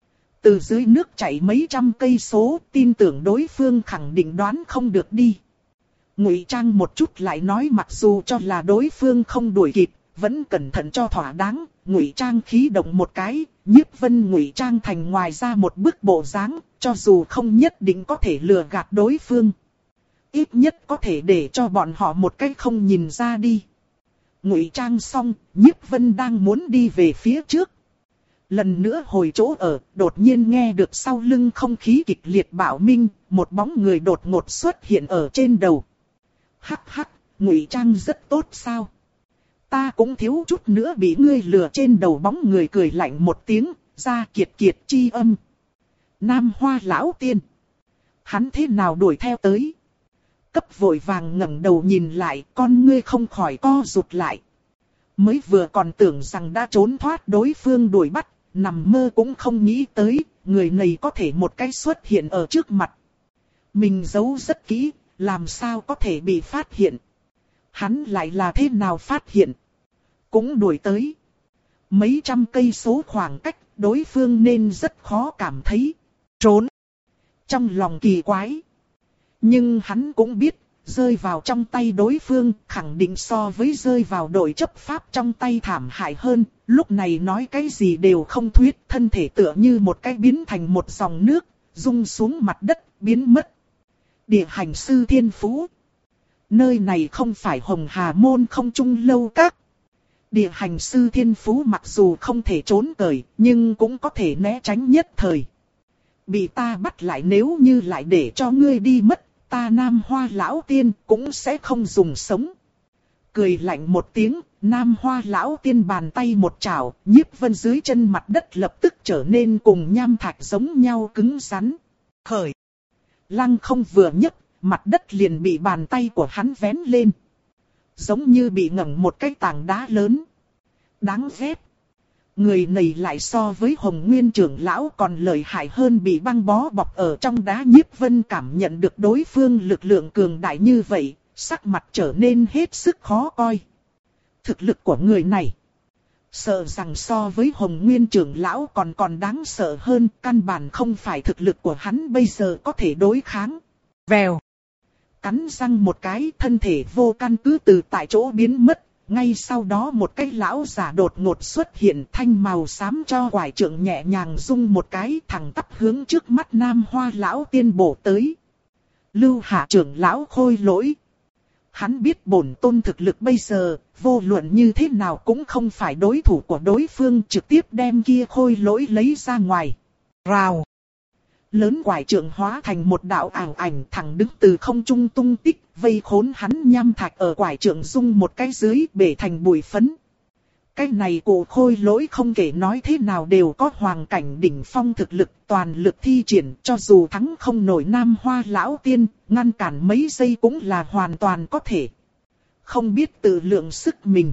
Từ dưới nước chảy mấy trăm cây số, tin tưởng đối phương khẳng định đoán không được đi. Ngụy trang một chút lại nói mặc dù cho là đối phương không đuổi kịp, vẫn cẩn thận cho thỏa đáng. Ngụy trang khí động một cái, Nhiếp Vân ngụy trang thành ngoài ra một bức bộ dáng, cho dù không nhất định có thể lừa gạt đối phương, ít nhất có thể để cho bọn họ một cách không nhìn ra đi. Ngụy trang xong, Nhiếp Vân đang muốn đi về phía trước. Lần nữa hồi chỗ ở, đột nhiên nghe được sau lưng không khí kịch liệt bạo minh, một bóng người đột ngột xuất hiện ở trên đầu. Hắc hắc, ngụy trang rất tốt sao? Ta cũng thiếu chút nữa bị ngươi lừa. Trên đầu bóng người cười lạnh một tiếng, ra kiệt kiệt chi âm. Nam Hoa lão tiên. Hắn thế nào đuổi theo tới? Cấp vội vàng ngẩng đầu nhìn lại, con ngươi không khỏi co rụt lại. Mới vừa còn tưởng rằng đã trốn thoát đối phương đuổi bắt, nằm mơ cũng không nghĩ tới, người này có thể một cái xuất hiện ở trước mặt. Mình giấu rất kỹ, làm sao có thể bị phát hiện? Hắn lại là thế nào phát hiện? Cũng đuổi tới. Mấy trăm cây số khoảng cách, đối phương nên rất khó cảm thấy. Trốn. Trong lòng kỳ quái. Nhưng hắn cũng biết, rơi vào trong tay đối phương khẳng định so với rơi vào đội chấp pháp trong tay thảm hại hơn. Lúc này nói cái gì đều không thuyết, thân thể tựa như một cái biến thành một dòng nước, rung xuống mặt đất, biến mất. Địa hành sư thiên phú. Nơi này không phải Hồng Hà Môn không trung lâu các. Địa hành sư thiên phú mặc dù không thể trốn cởi, nhưng cũng có thể né tránh nhất thời. Bị ta bắt lại nếu như lại để cho ngươi đi mất, ta Nam Hoa lão tiên cũng sẽ không dùng sống. Cười lạnh một tiếng, Nam Hoa lão tiên bàn tay một chảo, Nhiếp Vân dưới chân mặt đất lập tức trở nên cùng nham thạch giống nhau cứng rắn. Khởi. Lăng không vừa nhấc, mặt đất liền bị bàn tay của hắn vén lên. Giống như bị ngẩng một cái tảng đá lớn. Đáng ghét. Người này lại so với Hồng Nguyên trưởng lão còn lợi hại hơn, bị băng bó bọc ở trong đá. Nhiếp Vân cảm nhận được đối phương lực lượng cường đại như vậy, sắc mặt trở nên hết sức khó coi. Thực lực của người này, sợ rằng so với Hồng Nguyên trưởng lão còn còn đáng sợ hơn, căn bản không phải thực lực của hắn bây giờ có thể đối kháng. Vèo. Cắn răng một cái, thân thể vô căn cứ từ tại chỗ biến mất. Ngay sau đó một cái lão giả đột ngột xuất hiện, thanh màu xám cho quải trượng nhẹ nhàng rung một cái, thẳng tắp hướng trước mắt Nam Hoa lão tiên bổ tới. Lưu Hạ trưởng lão khôi lỗi. Hắn biết bổn tôn thực lực bây giờ, vô luận như thế nào cũng không phải đối thủ của đối phương, trực tiếp đem kia khôi lỗi lấy ra ngoài. Rào. Lớn quải trượng hóa thành một đạo ảo ảnh thẳng đứng từ không trung tung tích, vây khốn hắn. Nham thạch ở quải trượng rung một cái dưới, bể thành bụi phấn. Cái này cổ khôi lỗi không kể nói thế nào đều có hoàng cảnh đỉnh phong thực lực, toàn lực thi triển, cho dù thắng không nổi Nam Hoa lão tiên, ngăn cản mấy giây cũng là hoàn toàn có thể. Không biết tự lượng sức mình.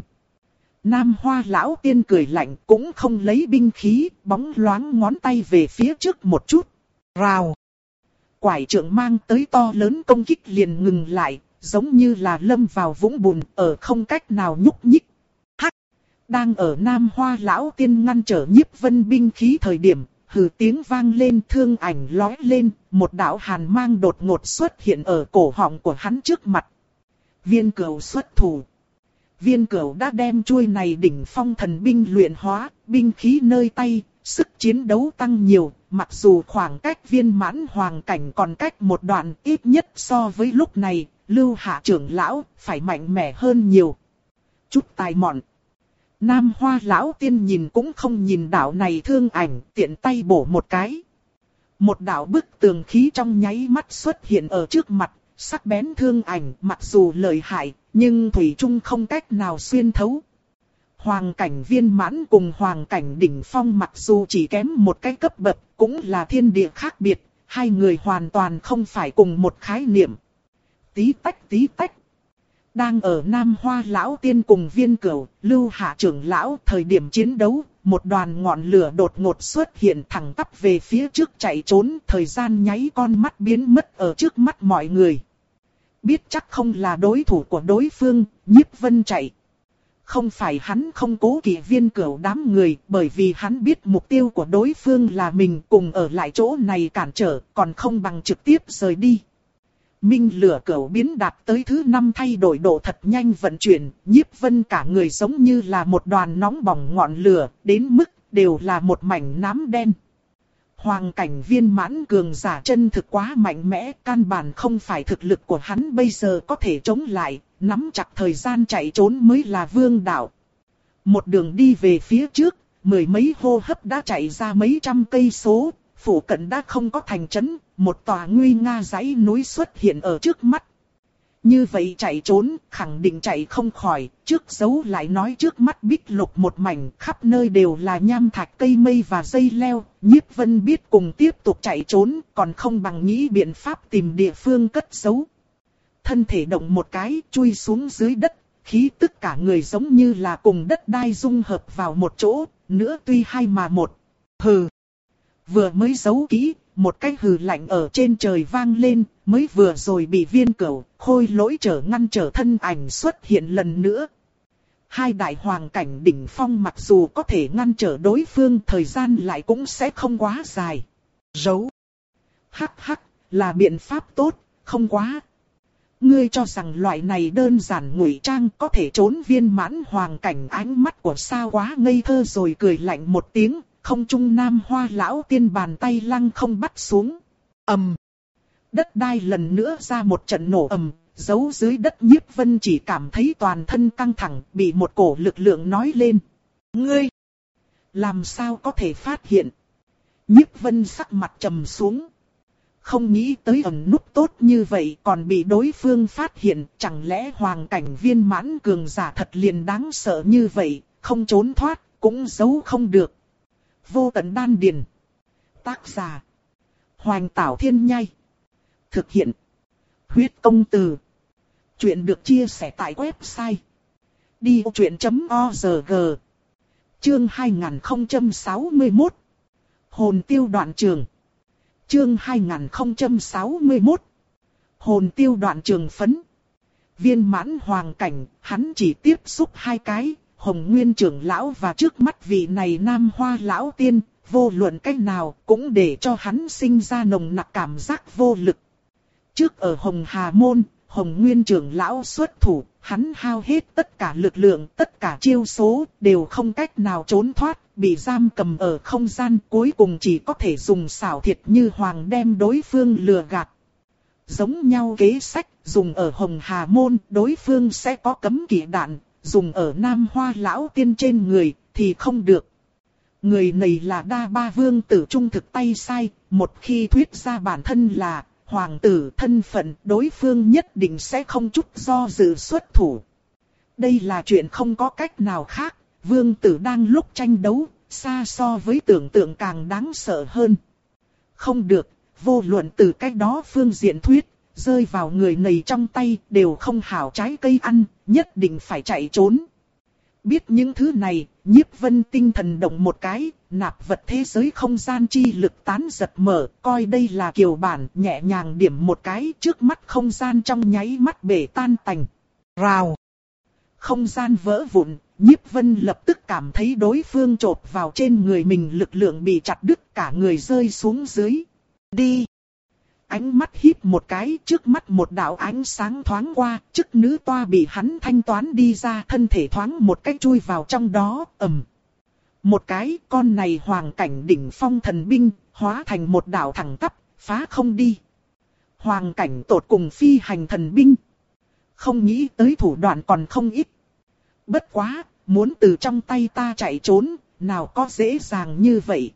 Nam Hoa lão tiên cười lạnh, cũng không lấy binh khí, bóng loáng ngón tay về phía trước một chút. Rào. Quải trượng mang tới to lớn công kích liền ngừng lại, giống như là lâm vào vũng bùn, ở không cách nào nhúc nhích. Hắc. Đang ở Nam Hoa lão tiên ngăn trở Nhiếp Vân binh khí thời điểm, hừ tiếng vang lên, thương ảnh lóe lên, một đạo hàn mang đột ngột xuất hiện ở cổ họng của hắn trước mặt. Viên Cửu xuất thủ. Viên Cửu đã đem chuôi này đỉnh phong thần binh luyện hóa, binh khí nơi tay, sức chiến đấu tăng nhiều. Mặc dù khoảng cách viên mãn hoàng cảnh còn cách một đoạn, ít nhất so với lúc này, Lưu Hạ trưởng lão phải mạnh mẽ hơn nhiều. Chút tài mọn. Nam Hoa lão tiên nhìn cũng không nhìn đạo này thương ảnh, tiện tay bổ một cái. Một đạo bức tường khí trong nháy mắt xuất hiện ở trước mặt, sắc bén thương ảnh mặc dù lợi hại, nhưng thủy chung không cách nào xuyên thấu. Hoàng cảnh viên mãn cùng hoàng cảnh đỉnh phong mặc dù chỉ kém một cái cấp bậc, cũng là thiên địa khác biệt, hai người hoàn toàn không phải cùng một khái niệm. Tí tách tí tách. Đang ở Nam Hoa lão tiên cùng Viên Cửu, Lưu Hạ trưởng lão thời điểm chiến đấu, một đoàn ngọn lửa đột ngột xuất hiện thẳng tắp về phía trước chạy trốn, thời gian nháy con mắt biến mất ở trước mắt mọi người. Biết chắc không là đối thủ của đối phương, Nhiếp Vân chạy. Không phải hắn không cố kỵ Viên Cửu đám người, bởi vì hắn biết mục tiêu của đối phương là mình, cùng ở lại chỗ này cản trở, còn không bằng trực tiếp rời đi. Minh lửa Cửu biến đạt tới thứ năm thay đổi độ thật nhanh vận chuyển, Nhiếp Vân cả người giống như là một đoàn nóng bỏng ngọn lửa, đến mức đều là một mảnh nám đen. Hoàng cảnh viên mãn cường giả chân thực quá mạnh mẽ, căn bản không phải thực lực của hắn bây giờ có thể chống lại, nắm chặt thời gian chạy trốn mới là vương đạo. Một đường đi về phía trước, mười mấy hô hấp đã chạy ra mấy trăm cây số, phủ cận đã không có thành trấn, một tòa nguy nga dãy núi xuất hiện ở trước mắt. Như vậy chạy trốn, khẳng định chạy không khỏi, trước giấu lại nói trước mắt bích lục một mảnh, khắp nơi đều là nham thạch cây mây và dây leo, Nhiếp Vân biết cùng tiếp tục chạy trốn, còn không bằng nghĩ biện pháp tìm địa phương cất giấu. Thân thể động một cái, chui xuống dưới đất, khí tức cả người giống như là cùng đất đai dung hợp vào một chỗ, nữa tuy hai mà một. Hừ! Vừa mới giấu kỹ, một cái hừ lạnh ở trên trời vang lên, mới vừa rồi bị Viên Cửu, Khôi Lỗi trở ngăn trở thân ảnh xuất hiện lần nữa. Hai đại hoàng cảnh đỉnh phong mặc dù có thể ngăn trở đối phương, thời gian lại cũng sẽ không quá dài. Giấu. Hắc hắc, là biện pháp tốt, không quá. Ngươi cho rằng loại này đơn giản ngụy trang có thể trốn viên mãn hoàng cảnh, ánh mắt của sao quá ngây thơ rồi cười lạnh một tiếng, không trung Nam Hoa lão tiên bàn tay lăng không bắt xuống. Ầm. Đất đai lần nữa ra một trận nổ ầm, giấu dưới đất Nhiếp Vân chỉ cảm thấy toàn thân căng thẳng, bị một cổ lực lượng nói lên. Ngươi! Làm sao có thể phát hiện? Nhiếp Vân sắc mặt trầm xuống. Không nghĩ tới ẩn núp tốt như vậy còn bị đối phương phát hiện, chẳng lẽ hoàng cảnh viên mãn cường giả thật liền đáng sợ như vậy, không trốn thoát, cũng giấu không được. Vô tận đan điền. Tác giả. Hoành Tảo Thiên Nhai. Thực hiện. Huyết Công Từ. Chuyện được chia sẻ tại website. đi ô chuyện chấm o rờ giê. Chương hai nghìn không trăm sáu mươi mốt. Hồn tiêu đoạn trường. Chương hai nghìn không trăm sáu mươi mốt. Hồn tiêu đoạn trường phấn. Viên mãn hoàng cảnh, hắn chỉ tiếp xúc hai cái, Hồng Nguyên trưởng lão và trước mắt vị này Nam Hoa lão tiên, vô luận cách nào cũng để cho hắn sinh ra nồng nặc cảm giác vô lực. Trước ở Hồng Hà Môn, Hồng Nguyên trưởng lão xuất thủ, hắn hao hết tất cả lực lượng, tất cả chiêu số, đều không cách nào trốn thoát, bị giam cầm ở không gian, cuối cùng chỉ có thể dùng xảo thiệt như hoàng đem đối phương lừa gạt. Giống nhau kế sách, dùng ở Hồng Hà Môn, đối phương sẽ có cấm kỵ đạn, dùng ở Nam Hoa lão tiên trên người, thì không được. Người này là Đa Ba Vương tử trung thực tay sai, một khi thuyết ra bản thân là hoàng tử thân phận, đối phương nhất định sẽ không chút do dự xuất thủ. Đây là chuyện không có cách nào khác, vương tử đang lúc tranh đấu, xa so với tưởng tượng càng đáng sợ hơn. Không được, vô luận từ cách đó phương diện thuyết, rơi vào người này trong tay đều không hảo trái cây ăn, nhất định phải chạy trốn. Biết những thứ này, Nhiếp Vân tinh thần động một cái, nạp vật thế giới không gian chi lực tán giật mở, coi đây là kiều bản, nhẹ nhàng điểm một cái, trước mắt không gian trong nháy mắt bể tan tành. Rào! Không gian vỡ vụn, Nhiếp Vân lập tức cảm thấy đối phương chộp vào trên người mình, lực lượng bị chặt đứt, cả người rơi xuống dưới. Đi! Ánh mắt híp một cái, trước mắt một đạo ánh sáng thoáng qua, chức nữ toa bị hắn thanh toán đi ra, thân thể thoáng một cái chui vào trong đó, ầm. Một cái, con này hoàng cảnh đỉnh phong thần binh, hóa thành một đạo thẳng tắp, phá không đi. Hoàng cảnh tột cùng phi hành thần binh. Không nghĩ tới thủ đoạn còn không ít. Bất quá, muốn từ trong tay ta chạy trốn, nào có dễ dàng như vậy.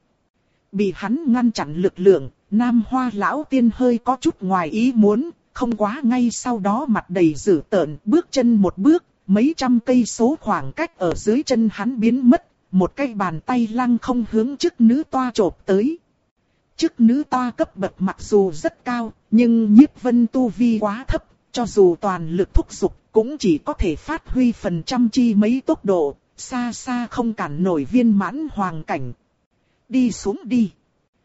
Bị hắn ngăn chặn lực lượng, Nam Hoa lão tiên hơi có chút ngoài ý muốn, không quá ngay sau đó mặt đầy dữ tợn, bước chân một bước, mấy trăm cây số khoảng cách ở dưới chân hắn biến mất, một cái bàn tay lăng không hướng chức nữ toa chộp tới. Chức nữ toa cấp bậc mặc dù rất cao, nhưng Nhiếp Vân tu vi quá thấp, cho dù toàn lực thúc giục cũng chỉ có thể phát huy phần trăm chi mấy tốc độ, xa xa không cản nổi viên mãn hoàng cảnh. Đi xuống đi.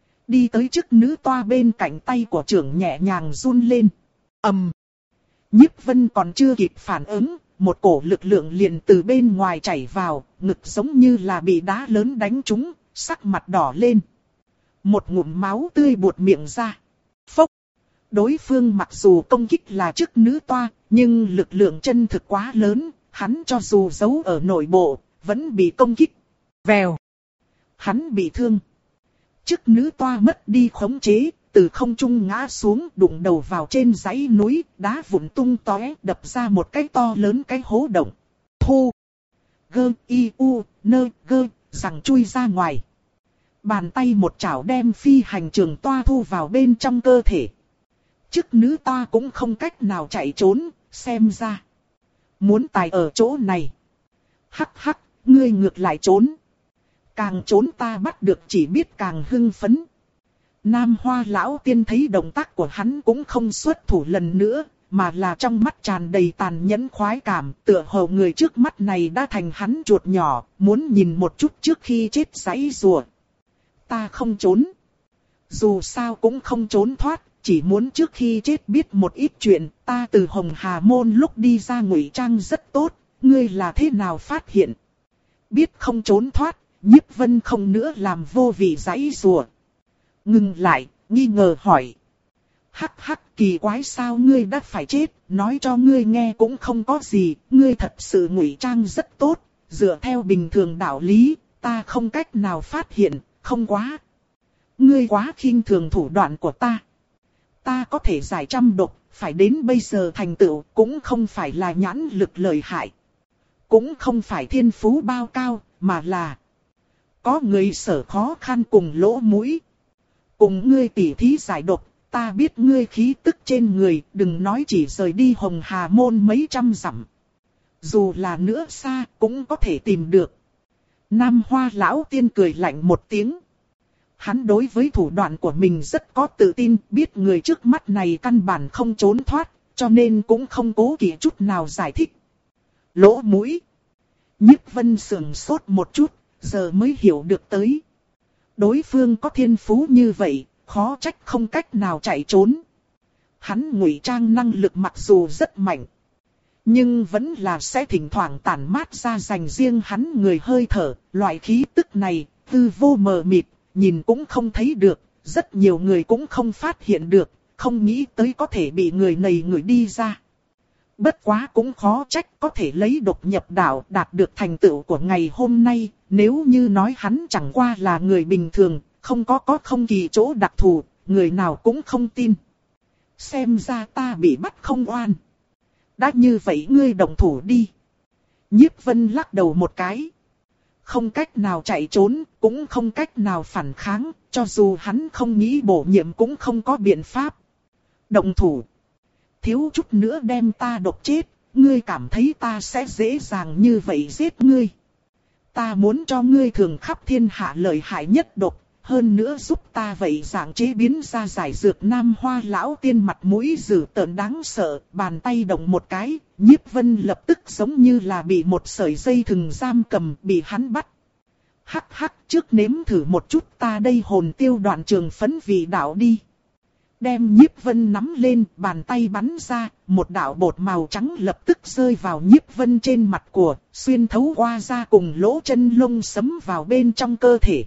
Đi tới chức nữ toa bên cạnh, tay của trưởng nhẹ nhàng run lên. Ầm. Nhiếp Vân còn chưa kịp phản ứng, một cổ lực lượng liền từ bên ngoài chảy vào, ngực giống như là bị đá lớn đánh trúng, sắc mặt đỏ lên. Một ngụm máu tươi buột miệng ra. Phốc! Đối phương mặc dù công kích là chức nữ toa, nhưng lực lượng chân thực quá lớn, hắn cho dù giấu ở nội bộ, vẫn bị công kích. Vèo! Hắn bị thương. Chức nữ toa mất đi khống chế, từ không trung ngã xuống, đụng đầu vào trên dãy núi, đá vụn tung tóe, đập ra một cái to lớn cái hố động. Thu! Gơ, y, u, nơ, gơ, rằng chui ra ngoài. Bàn tay một chảo đem phi hành trường toa thu vào bên trong cơ thể. Chức nữ toa cũng không cách nào chạy trốn, xem ra. Muốn tài ở chỗ này. Hắc hắc, ngươi ngược lại trốn. Càng trốn ta bắt được chỉ biết càng hưng phấn. Nam Hoa lão tiên thấy động tác của hắn cũng không xuất thủ lần nữa, mà là trong mắt tràn đầy tàn nhẫn khoái cảm, tựa hồ người trước mắt này đã thành hắn chuột nhỏ, muốn nhìn một chút trước khi chết giãy giụa. Ta không trốn. Dù sao cũng không trốn thoát, chỉ muốn trước khi chết biết một ít chuyện, ta từ Hồng Hà Môn lúc đi ra ngụy trang rất tốt, ngươi là thế nào phát hiện? Biết không trốn thoát, Nhiếp Vân không nữa làm vô vị giãy giụa. Ngừng lại, nghi ngờ hỏi. Hắc hắc, kỳ quái sao ngươi đã phải chết, nói cho ngươi nghe cũng không có gì, ngươi thật sự ngụy trang rất tốt, dựa theo bình thường đạo lý, ta không cách nào phát hiện, không quá. Ngươi quá khinh thường thủ đoạn của ta. Ta có thể giải trăm độc, phải đến bây giờ thành tựu, cũng không phải là nhãn lực lợi hại. Cũng không phải thiên phú bao cao, mà là có người sở khó khăn cùng lỗ mũi. Cùng ngươi tỉ thí giải độc, ta biết ngươi khí tức trên người, đừng nói chỉ rời đi Hồng Hà Môn mấy trăm dặm. Dù là nữa xa, cũng có thể tìm được. Nam Hoa lão tiên cười lạnh một tiếng. Hắn đối với thủ đoạn của mình rất có tự tin, biết người trước mắt này căn bản không trốn thoát, cho nên cũng không cố kỵ chút nào giải thích. Lỗ mũi. Nhiếp Vân sườn sốt một chút, giờ mới hiểu được tới. Đối phương có thiên phú như vậy, khó trách không cách nào chạy trốn. Hắn ngụy trang năng lực mặc dù rất mạnh, nhưng vẫn là sẽ thỉnh thoảng tản mát ra dành riêng hắn người hơi thở. Loại khí tức này, hư vô mờ mịt, nhìn cũng không thấy được, rất nhiều người cũng không phát hiện được, không nghĩ tới có thể bị người này ngửi đi ra. Bất quá cũng khó trách có thể lấy độc nhập đạo đạt được thành tựu của ngày hôm nay, nếu như nói hắn chẳng qua là người bình thường, không có có không kỳ chỗ đặc thù, người nào cũng không tin. Xem ra ta bị bắt không oan. Đã như vậy ngươi động thủ đi. Nhiếp Vân lắc đầu một cái. Không cách nào chạy trốn, cũng không cách nào phản kháng, cho dù hắn không nghĩ bổ nhiệm cũng không có biện pháp. Động thủ. Thiếu chút nữa đem ta độc chết, ngươi cảm thấy ta sẽ dễ dàng như vậy giết ngươi. Ta muốn cho ngươi thường khắp thiên hạ lợi hại nhất độc, hơn nữa giúp ta vậy dạng chế biến ra giải dược. Nam Hoa lão tiên mặt mũi dữ tợn đáng sợ, bàn tay động một cái, Nhiếp Vân lập tức giống như là bị một sợi dây thừng giam cầm, bị hắn bắt. Hắc hắc, trước nếm thử một chút ta đây hồn tiêu đoạn trường phấn vị đạo đi. Đem Nhiếp Vân nắm lên, bàn tay bắn ra, một đạo bột màu trắng lập tức rơi vào Nhiếp Vân trên mặt của, xuyên thấu qua da cùng lỗ chân lông sấm vào bên trong cơ thể.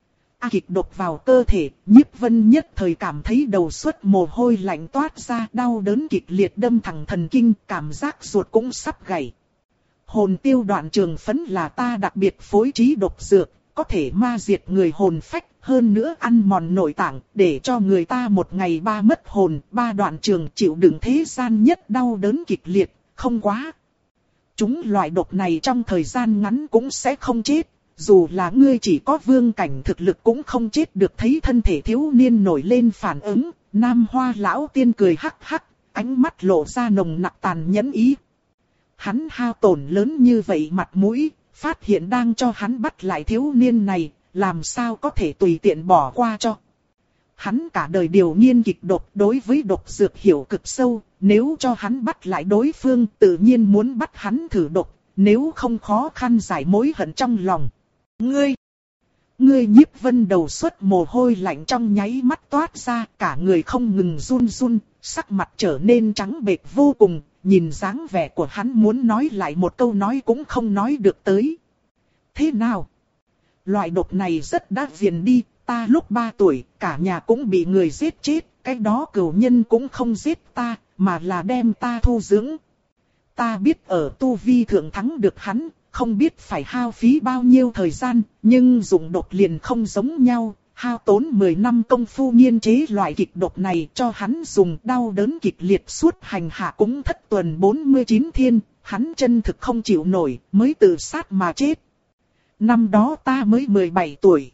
A kịch độc vào cơ thể, Nhiếp Vân nhất thời cảm thấy đầu xuất mồ hôi lạnh toát ra, đau đớn kịch liệt đâm thẳng thần kinh, cảm giác ruột cũng sắp gãy. Hồn tiêu đoạn trường phấn là ta đặc biệt phối trí độc dược, có thể ma diệt người hồn phách, hơn nữa ăn mòn nội tạng, để cho người ta một ngày ba mất hồn, ba đoạn trường chịu đựng thế gian nhất đau đớn kịch liệt, không quá. Chúng loại độc này trong thời gian ngắn cũng sẽ không chết, dù là ngươi chỉ có vương cảnh thực lực cũng không chết được. Thấy thân thể thiếu niên nổi lên phản ứng, Nam Hoa lão tiên cười hắc hắc, ánh mắt lộ ra nồng nặc tàn nhẫn ý. Hắn hao tổn lớn như vậy mặt mũi, phát hiện đang cho hắn bắt lại thiếu niên này, làm sao có thể tùy tiện bỏ qua cho. Hắn cả đời điều nghiên kịch độc, đối với độc dược hiểu cực sâu, nếu cho hắn bắt lại đối phương tự nhiên muốn bắt hắn thử độc, nếu không khó khăn giải mối hận trong lòng. Ngươi, ngươi Nhiếp Vân đầu xuất mồ hôi lạnh trong nháy mắt toát ra, cả người không ngừng run run, sắc mặt trở nên trắng bệch vô cùng, nhìn dáng vẻ của hắn muốn nói lại một câu nói cũng không nói được tới. Thế nào? Loại độc này rất đắt tiền đi, ta lúc ba tuổi, cả nhà cũng bị người giết chết, cái đó cửu nhân cũng không giết ta, mà là đem ta thu dưỡng. Ta biết ở tu vi thượng thắng được hắn, không biết phải hao phí bao nhiêu thời gian, nhưng dùng độc liền không giống nhau. Hao tốn mười năm công phu nghiên chế loại kịch độc này cho hắn dùng, đau đớn kịch liệt suốt hành hạ cũng thất tuần bốn mươi chín thiên, hắn chân thực không chịu nổi, mới tự sát mà chết. Năm đó ta mới mười bảy tuổi.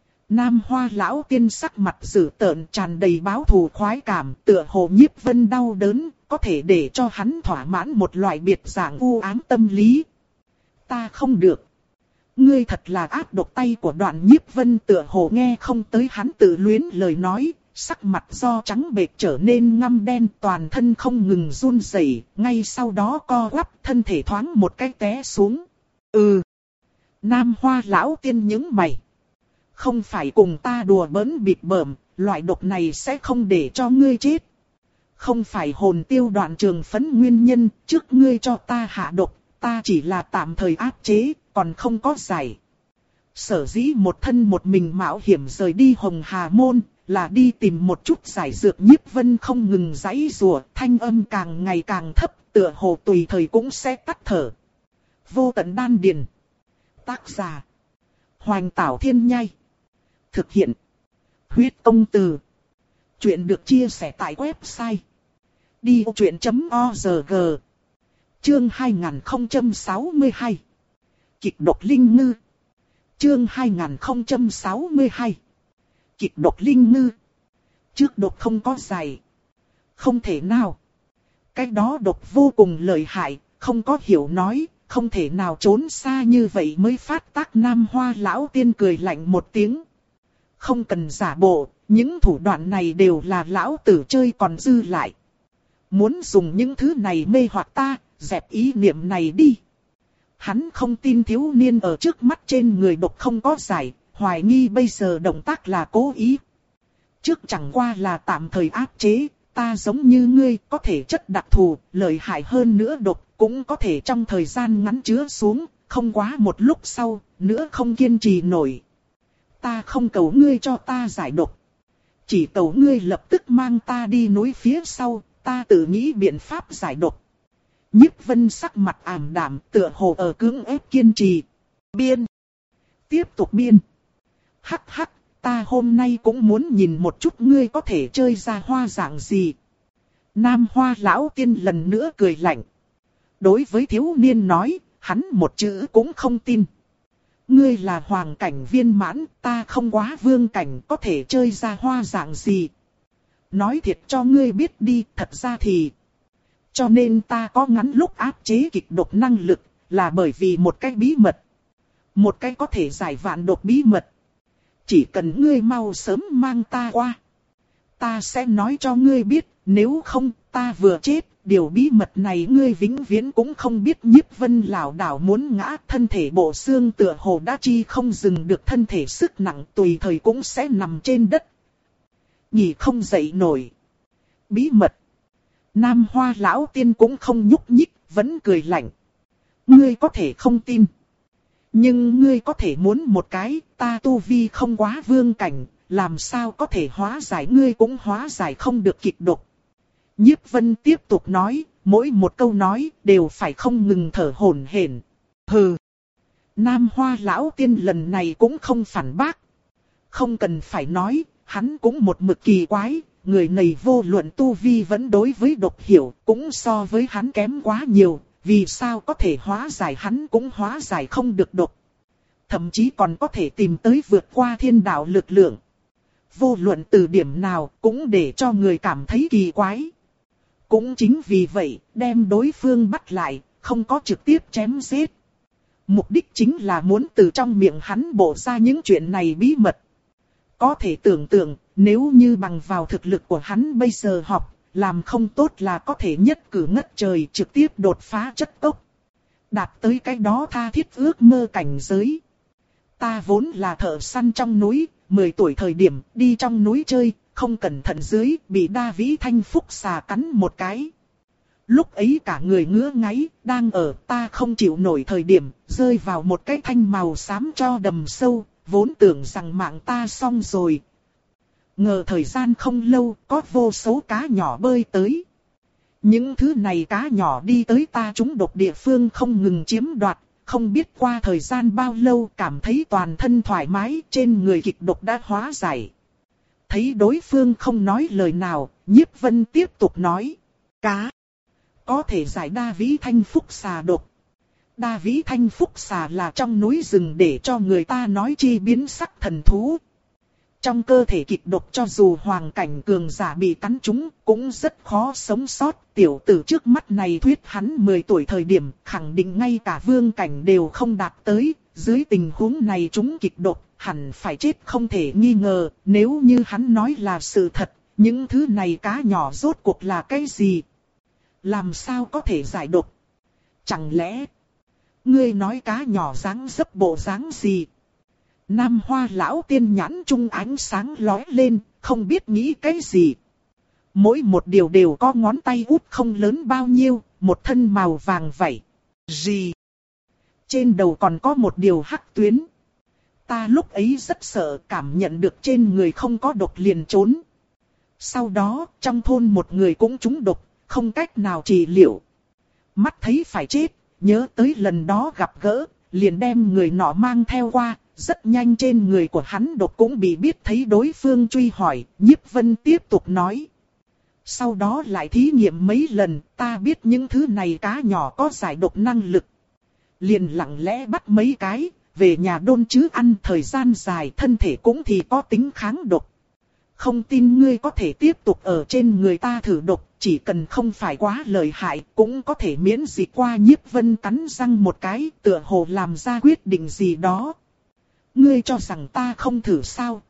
Nam Hoa lão tiên sắc mặt dữ tợn tràn đầy báo thù khoái cảm, tựa hồ Nhiếp Vân đau đớn, có thể để cho hắn thỏa mãn một loại biệt dạng u ám tâm lý. Ta không được. Ngươi thật là ác độc. Tay của Đoạn Nhiếp Vân tựa hồ nghe không tới hắn tự luyến lời nói, sắc mặt do trắng bệch trở nên ngăm đen, toàn thân không ngừng run rẩy, ngay sau đó co quắp thân thể thoáng một cái té xuống. Ừ. Nam Hoa lão tiên nhướng mày. Không phải cùng ta đùa bỡn bịp bợm, loại độc này sẽ không để cho ngươi chết. Không phải hồn tiêu đoạn trường phấn nguyên nhân, trước ngươi cho ta hạ độc, ta chỉ là tạm thời áp chế, còn không có giải. Sở dĩ một thân một mình mạo hiểm rời đi Hồng Hà Môn, là đi tìm một chút giải dược. Nhiếp Vân không ngừng giãy giụa, thanh âm càng ngày càng thấp, tựa hồ tùy thời cũng sẽ tắt thở. Vô tận đan điền. Tác giả: Hoành Tảo Thiên Nhai. Thực hiện: Huyết Công Từ. Chuyện được chia sẻ tại website đi ô chuyện chấm org. Chương hai nghìn không trăm sáu mươi hai. Kịch độc linh ngư. Chương hai nghìn không trăm sáu mươi hai. Kịch độc linh ngư. Trước độc không có giải. Không thể nào. Cái đó độc vô cùng lợi hại, không có hiểu nói, không thể nào trốn xa như vậy mới phát tác. Nam Hoa lão tiên cười lạnh một tiếng. Không cần giả bộ, những thủ đoạn này đều là lão tử chơi còn dư lại. Muốn dùng những thứ này mê hoặc ta, dẹp ý niệm này đi. Hắn không tin thiếu niên ở trước mắt trên người độc không có giải, hoài nghi bây giờ động tác là cố ý. Trước chẳng qua là tạm thời áp chế, ta giống như ngươi có thể chất đặc thù, lợi hại hơn nữa độc cũng có thể trong thời gian ngắn chứa xuống, không quá một lúc sau, nữa không kiên trì nổi. Ta không cầu ngươi cho ta giải độc, chỉ cầu ngươi lập tức mang ta đi núi phía sau, ta tự nghĩ biện pháp giải độc. Nhiếp Vân sắc mặt ảm đạm, tựa hồ ở cưỡng ép kiên trì. Biên. Tiếp tục biên. Hắc hắc, ta hôm nay cũng muốn nhìn một chút ngươi có thể chơi ra hoa dạng gì. Nam Hoa lão tiên lần nữa cười lạnh. Đối với thiếu niên nói, hắn một chữ cũng không tin. Ngươi là hoàng cảnh viên mãn, ta không quá vương cảnh, có thể chơi ra hoa dạng gì. Nói thiệt cho ngươi biết đi, thật ra thì... Cho nên ta có ngắn lúc áp chế kịch độc năng lực, là bởi vì một cái bí mật. Một cái có thể giải vạn độc bí mật. Chỉ cần ngươi mau sớm mang ta qua. Ta sẽ nói cho ngươi biết, nếu không ta vừa chết, điều bí mật này ngươi vĩnh viễn cũng không biết. Nhiếp Vân lảo đảo muốn ngã, thân thể bộ xương tựa hồ đã chi không dừng được, thân thể sức nặng tùy thời cũng sẽ nằm trên đất. Nhỉ không dậy nổi. Bí mật. Nam Hoa lão tiên cũng không nhúc nhích, vẫn cười lạnh. Ngươi có thể không tin. Nhưng ngươi có thể muốn một cái, ta tu vi không quá vương cảnh, làm sao có thể hóa giải, ngươi cũng hóa giải không được kịch độc. Nhiếp Vân tiếp tục nói, mỗi một câu nói đều phải không ngừng thở hổn hển. Hừ. Nam Hoa lão tiên lần này cũng không phản bác. Không cần phải nói, hắn cũng một mực kỳ quái. Người này vô luận tu vi vẫn đối với độc hiểu, cũng so với hắn kém quá nhiều, vì sao có thể hóa giải hắn cũng hóa giải không được độc. Thậm chí còn có thể tìm tới vượt qua thiên đạo lực lượng. Vô luận từ điểm nào cũng để cho người cảm thấy kỳ quái. Cũng chính vì vậy, đem đối phương bắt lại, không có trực tiếp chém giết. Mục đích chính là muốn từ trong miệng hắn bổ ra những chuyện này bí mật. Có thể tưởng tượng, nếu như bằng vào thực lực của hắn bây giờ học, làm không tốt là có thể nhất cử ngất trời, trực tiếp đột phá chất cốc. Đạt tới cái đó tha thiết ước mơ cảnh giới. Ta vốn là thợ săn trong núi, mười tuổi thời điểm đi trong núi chơi, không cẩn thận dưới bị Đa Vĩ Thanh Phúc xà cắn một cái. Lúc ấy cả người ngứa ngáy, đang ở ta không chịu nổi thời điểm, rơi vào một cái thanh màu xám cho đầm sâu, vốn tưởng rằng mạng ta xong rồi. Ngờ thời gian không lâu, có vô số cá nhỏ bơi tới. Những thứ này cá nhỏ đi tới ta trúng độc địa phương không ngừng chiếm đoạt, không biết qua thời gian bao lâu cảm thấy toàn thân thoải mái, trên người kịch độc đã hóa giải. Thấy đối phương không nói lời nào, Nhiếp Vân tiếp tục nói. Cá có thể giải đa vĩ thanh phúc xà độc. Đa vĩ thanh phúc xà là trong núi rừng để cho người ta nói chi biến sắc thần thú. Trong cơ thể kịch độc cho dù hoàng cảnh cường giả bị cắn trúng cũng rất khó sống sót. Tiểu tử trước mắt này thuyết hắn mười tuổi thời điểm khẳng định ngay cả vương cảnh đều không đạt tới. Dưới tình huống này trúng kịch độc hẳn phải chết không thể nghi ngờ. Nếu như hắn nói là sự thật, những thứ này cá nhỏ rốt cuộc là cái gì? Làm sao có thể giải độc? Chẳng lẽ ngươi nói cá nhỏ dáng dấp bộ dáng gì? Nam Hoa lão tiên nhãn trung ánh sáng lóe lên, không biết nghĩ cái gì. Mỗi một điều đều có ngón tay út không lớn bao nhiêu, một thân màu vàng vậy. Gì? Trên đầu còn có một điều hắc tuyến. Ta lúc ấy rất sợ, cảm nhận được trên người không có độc liền trốn. Sau đó, trong thôn một người cũng trúng độc, không cách nào trị liệu. Mắt thấy phải chết, nhớ tới lần đó gặp gỡ, liền đem người nọ mang theo qua. Rất nhanh trên người của hắn độc cũng bị biết thấy đối phương truy hỏi, Nhiếp Vân tiếp tục nói. Sau đó lại thí nghiệm mấy lần, ta biết những thứ này cá nhỏ có giải độc năng lực. Liền lặng lẽ bắt mấy cái, về nhà đôn chứ ăn thời gian dài thân thể cũng thì có tính kháng độc. Không tin ngươi có thể tiếp tục ở trên người ta thử độc, chỉ cần không phải quá lợi hại cũng có thể miễn dịch qua. Nhiếp Vân cắn răng một cái, tựa hồ làm ra quyết định gì đó. Ngươi cho rằng ta không thử sao?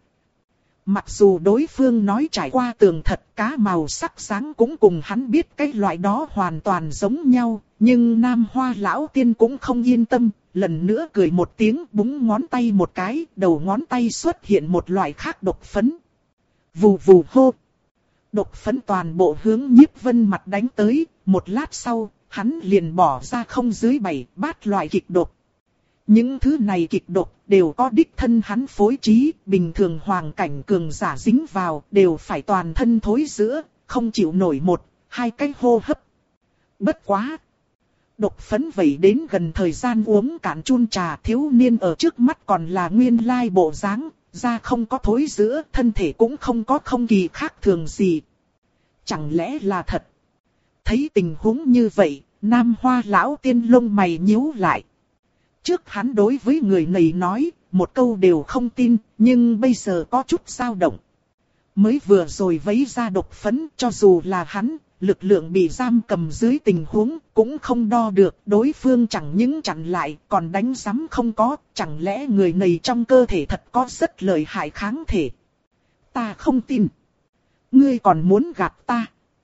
Mặc dù đối phương nói trải qua tường thật, cá màu sắc sáng cũng cùng hắn biết cái loại đó hoàn toàn giống nhau, nhưng Nam Hoa lão tiên cũng không yên tâm, lần nữa cười một tiếng búng ngón tay một cái, đầu ngón tay xuất hiện một loại khác độc phấn. Vù vù hô. Độc phấn toàn bộ hướng Nhiếp Vân mặt đánh tới, một lát sau, hắn liền bỏ ra không dưới bảy bát loại kịch độc. Những thứ này kịch độc đều có đích thân hắn phối trí, bình thường hoàng cảnh cường giả dính vào đều phải toàn thân thối rữa, không chịu nổi một, hai cái hô hấp. Bất quá! Độc phấn vẩy đến gần thời gian uống cạn chun trà, thiếu niên ở trước mắt còn là nguyên lai bộ dáng, da không có thối rữa, thân thể cũng không có không kỳ khác thường gì. Chẳng lẽ là thật? Thấy tình huống như vậy, Nam Hoa lão tiên lông mày nhíu lại. Trước hắn đối với người này nói, một câu đều không tin, nhưng bây giờ có chút dao động. Mới vừa rồi vấy ra độc phấn, cho dù là hắn, lực lượng bị giam cầm dưới tình huống, cũng không đo được. Đối phương chẳng những chặn lại, còn đánh giấm không có, chẳng lẽ người này trong cơ thể thật có rất lợi hại kháng thể. Ta không tin. Ngươi còn muốn gạt ta.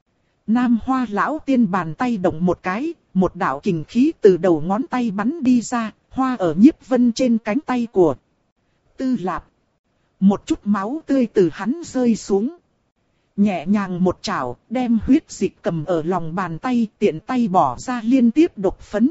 Nam Hoa lão tiên bàn tay động một cái, một đạo kình khí từ đầu ngón tay bắn đi ra, hoa ở Nhiếp Vân trên cánh tay của Tư Lạp. Một chút máu tươi từ hắn rơi xuống. Nhẹ nhàng một chảo, đem huyết dịch cầm ở lòng bàn tay, tiện tay bỏ ra liên tiếp độc phấn.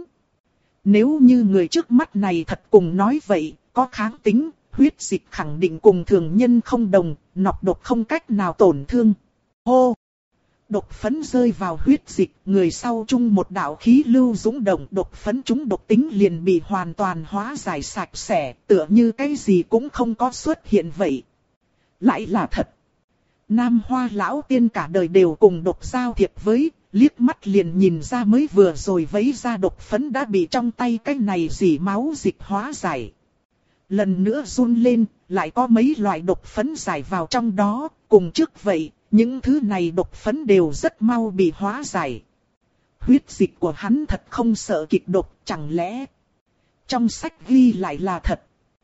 Nếu như người trước mắt này thật cùng nói vậy, có kháng tính, huyết dịch khẳng định cùng thường nhân không đồng, nọc độc không cách nào tổn thương. Hô! Độc phấn rơi vào huyết dịch, người sau chung một đạo khí lưu dũng động, độc phấn chúng độc tính liền bị hoàn toàn hóa giải sạch sẽ, tựa như cái gì cũng không có xuất hiện vậy. Lại là thật. Nam Hoa lão tiên cả đời đều cùng độc giao thiệp với, liếc mắt liền nhìn ra mới vừa rồi vấy ra độc phấn đã bị trong tay cái này dỉ máu dịch hóa giải. Lần nữa run lên, lại có mấy loại độc phấn giải vào trong đó, cùng trước vậy. Những thứ này độc phấn đều rất mau bị hóa giải. Huyết dịch của hắn thật không sợ kịch độc, chẳng lẽ trong sách ghi lại là thật.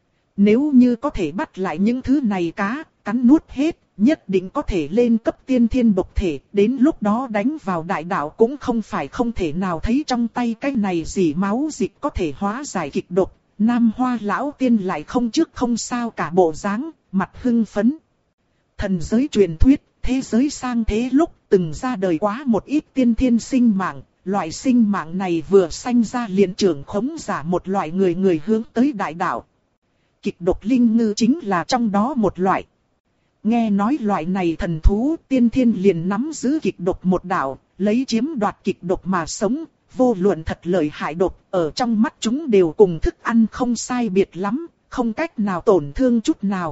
Nếu như có thể bắt lại những thứ này cá, cắn nuốt hết, nhất định có thể lên cấp tiên thiên độc thể. Đến lúc đó đánh vào đại đạo cũng không phải không thể nào thấy trong tay cái này gì máu dịch có thể hóa giải kịch độc. Nam Hoa lão tiên lại không trước không sao cả bộ dáng, mặt hưng phấn. Thần giới truyền thuyết. Thế giới sang thế lúc từng ra đời quá một ít tiên thiên sinh mạng, loại sinh mạng này vừa sanh ra liền trưởng khống giả một loại người người hướng tới đại đạo. Kịch độc linh ngư chính là trong đó một loại. Nghe nói loại này thần thú tiên thiên liền nắm giữ kịch độc một đạo, lấy chiếm đoạt kịch độc mà sống, vô luận thật lợi hại độc, ở trong mắt chúng đều cùng thức ăn không sai biệt lắm, không cách nào tổn thương chút nào.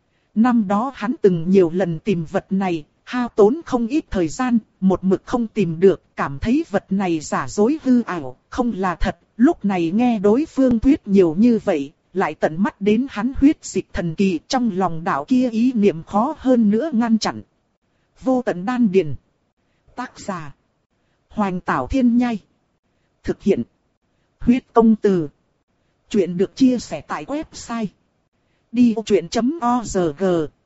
Năm đó hắn từng nhiều lần tìm vật này, hao tốn không ít thời gian, một mực không tìm được, cảm thấy vật này giả dối hư ảo, không là thật. Lúc này nghe đối phương thuyết nhiều như vậy, lại tận mắt đến hắn huyết dịch thần kỳ, trong lòng đạo kia ý niệm khó hơn nữa ngăn chặn. Vô tận đan điền. Tác giả: Hoành Tảo Thiên Nhai. Thực hiện: Huyết Công Từ. Chuyện được chia sẻ tại website đi vô chuyện chấm org.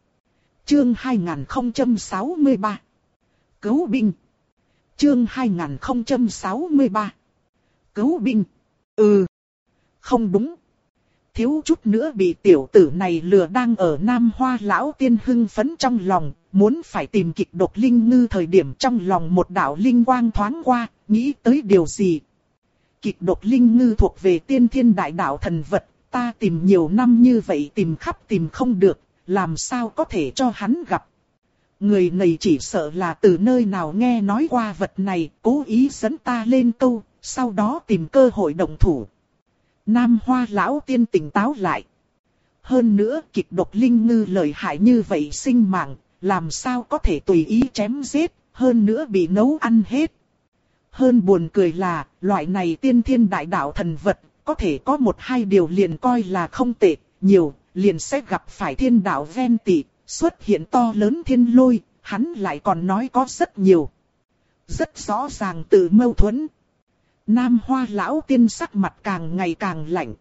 Chương hai nghìn không trăm sáu mươi ba. Cứu binh. Chương hai nghìn không trăm sáu mươi ba. Cứu binh. Ừ. Không đúng. Thiếu chút nữa bị tiểu tử này lừa đang ở Nam Hoa lão tiên hưng phấn trong lòng, muốn phải tìm kịch độc linh ngư thời điểm trong lòng một đạo linh quang thoáng qua, nghĩ tới điều gì. Kịch độc linh ngư thuộc về tiên thiên đại đạo thần vật, ta tìm nhiều năm như vậy tìm khắp tìm không được, làm sao có thể cho hắn gặp. Người này chỉ sợ là từ nơi nào nghe nói qua vật này, cố ý dẫn ta lên câu, sau đó tìm cơ hội động thủ. Nam Hoa lão tiên tỉnh táo lại. Hơn nữa kịch độc linh ngư lợi hại như vậy sinh mạng, làm sao có thể tùy ý chém giết, hơn nữa bị nấu ăn hết. Hơn buồn cười là, loại này tiên thiên đại đạo thần vật, có thể có một hai điều liền coi là không tệ, nhiều, liền sẽ gặp phải thiên đạo ven tị, xuất hiện to lớn thiên lôi, hắn lại còn nói có rất nhiều. Rất rõ ràng tự mâu thuẫn. Nam Hoa lão tiên sắc mặt càng ngày càng lạnh.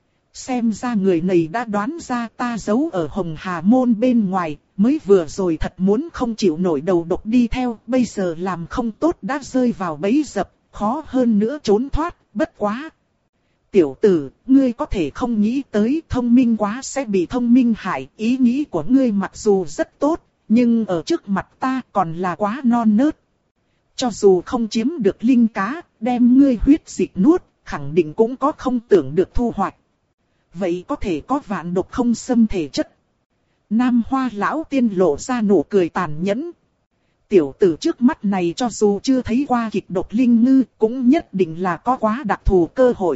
Xem ra người này đã đoán ra ta giấu ở Hồng Hà Môn bên ngoài, mới vừa rồi thật muốn không chịu nổi đầu độc đi theo, bây giờ làm không tốt đã rơi vào bẫy dập, khó hơn nữa trốn thoát, bất quá. Tiểu tử, ngươi có thể không nghĩ tới thông minh quá sẽ bị thông minh hại, ý nghĩ của ngươi mặc dù rất tốt, nhưng ở trước mặt ta còn là quá non nớt. Cho dù không chiếm được linh cá, đem ngươi huyết dịch nuốt, khẳng định cũng có không tưởng được thu hoạch. Vậy có thể có vạn độc không xâm thể chất. Nam Hoa lão tiên lộ ra nụ cười tàn nhẫn. Tiểu tử trước mắt này cho dù chưa thấy qua kịch độc linh ngư, cũng nhất định là có quá đặc thù cơ hội.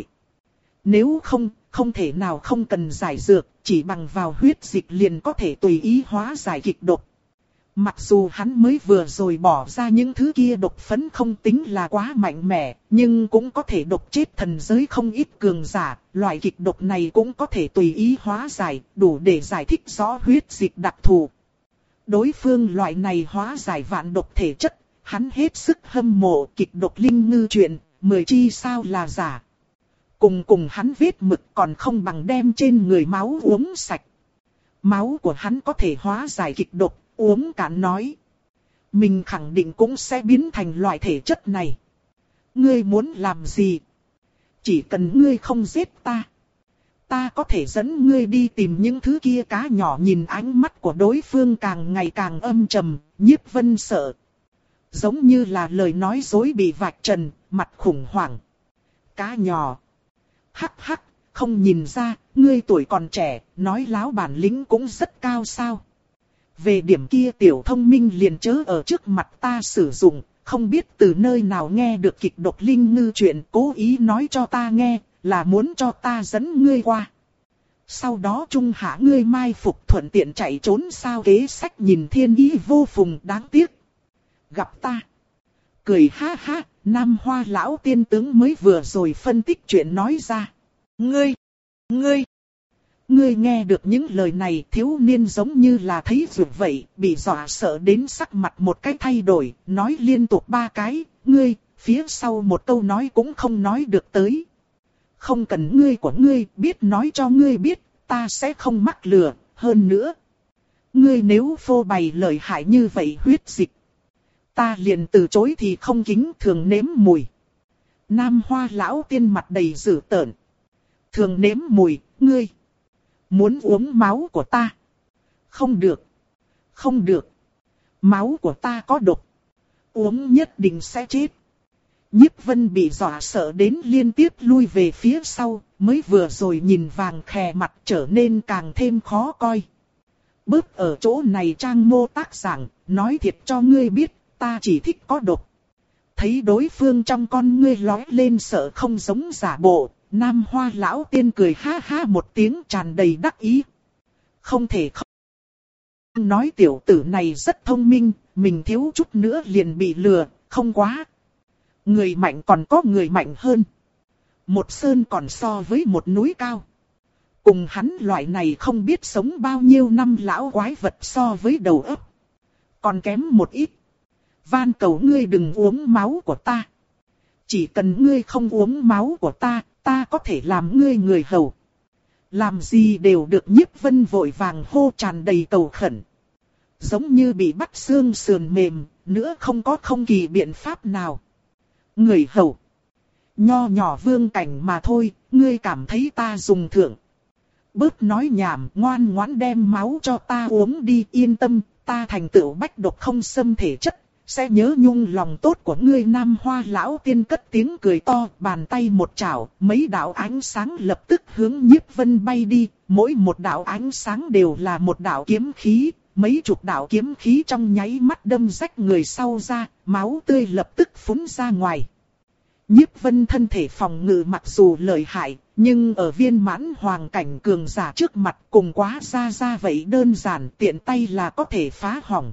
Nếu không, không thể nào không cần giải dược, chỉ bằng vào huyết dịch liền có thể tùy ý hóa giải kịch độc. Mặc dù hắn mới vừa rồi bỏ ra những thứ kia độc phấn không tính là quá mạnh mẽ, nhưng cũng có thể độc chết thần giới không ít cường giả, loại kịch độc này cũng có thể tùy ý hóa giải, đủ để giải thích rõ huyết dịch đặc thù. Đối phương loại này hóa giải vạn độc thể chất, hắn hết sức hâm mộ kịch độc linh ngư chuyện, mười chi sao là giả. Cùng cùng hắn vết mực còn không bằng đem trên người máu uống sạch. Máu của hắn có thể hóa giải kịch độc. Uống cạn nói. Mình khẳng định cũng sẽ biến thành loại thể chất này. Ngươi muốn làm gì? Chỉ cần ngươi không giết ta. Ta có thể dẫn ngươi đi tìm những thứ kia cá nhỏ. Nhìn ánh mắt của đối phương càng ngày càng âm trầm, Nhiếp Vân sợ. Giống như là lời nói dối bị vạch trần, mặt khủng hoảng. Cá nhỏ. Hắc hắc, không nhìn ra, ngươi tuổi còn trẻ, nói láo bản lĩnh cũng rất cao sao. Về điểm kia tiểu thông minh liền chớ ở trước mặt ta sử dụng, không biết từ nơi nào nghe được kịch độc linh ngư chuyện, cố ý nói cho ta nghe, là muốn cho ta dẫn ngươi qua. Sau đó trung hạ ngươi mai phục thuận tiện chạy trốn sao, kế sách nhìn thiên ý vô phùng, đáng tiếc. Gặp ta. Cười ha ha, Nam Hoa lão tiên tướng mới vừa rồi phân tích chuyện nói ra. Ngươi, ngươi. Ngươi nghe được những lời này, thiếu niên giống như là thấy vượt vậy, bị dọa sợ đến sắc mặt một cái thay đổi, nói liên tục ba cái, ngươi, phía sau một câu nói cũng không nói được tới. Không cần ngươi của ngươi, biết nói cho ngươi biết, ta sẽ không mắc lừa, hơn nữa. Ngươi nếu phô bày lợi hại như vậy huyết dịch, ta liền từ chối thì không kính thường nếm mùi. Nam Hoa lão tiên mặt đầy dữ tợn. Thường nếm mùi, ngươi. Muốn uống máu của ta? Không được. Không được. Máu của ta có độc. Uống nhất định sẽ chết. Nhiếp Vân bị dọa sợ đến liên tiếp lui về phía sau, mới vừa rồi nhìn vàng khè mặt trở nên càng thêm khó coi. Bước ở chỗ này trang mô tác giảng, nói thiệt cho ngươi biết, ta chỉ thích có độc. Thấy đối phương trong con ngươi lóe lên sợ không giống giả bộ, Nam Hoa lão tiên cười ha ha một tiếng tràn đầy đắc ý. Không thể không nói tiểu tử này rất thông minh, mình thiếu chút nữa liền bị lừa, không quá. Người mạnh còn có người mạnh hơn. Một sơn còn so với một núi cao. Cùng hắn loại này không biết sống bao nhiêu năm lão quái vật so với đầu óc còn kém một ít. Van cầu ngươi đừng uống máu của ta. Chỉ cần ngươi không uống máu của ta, ta có thể làm ngươi người hầu. Làm gì đều được Nhiếp Vân vội vàng hô tràn đầy cầu khẩn. Giống như bị bắt xương sườn mềm, nữa không có không kỳ biện pháp nào. Người hầu. Nho nhỏ vương cảnh mà thôi, ngươi cảm thấy ta dùng thượng. Bớt nói nhảm, ngoan ngoãn đem máu cho ta uống đi, yên tâm, ta thành tựu bách độc không xâm thể chất, sẽ nhớ nhung lòng tốt của ngươi. Nam Hoa lão tiên cất tiếng cười to, bàn tay một chảo, mấy đạo ánh sáng lập tức hướng Nhiếp Vân bay đi, mỗi một đạo ánh sáng đều là một đạo kiếm khí, mấy chục đạo kiếm khí trong nháy mắt đâm rách người sau ra, máu tươi lập tức phún ra ngoài. Nhiếp Vân thân thể phòng ngự mặc dù lợi hại, nhưng ở viên mãn hoàng cảnh cường giả trước mặt cùng quá ra ra vậy đơn giản tiện tay là có thể phá hỏng.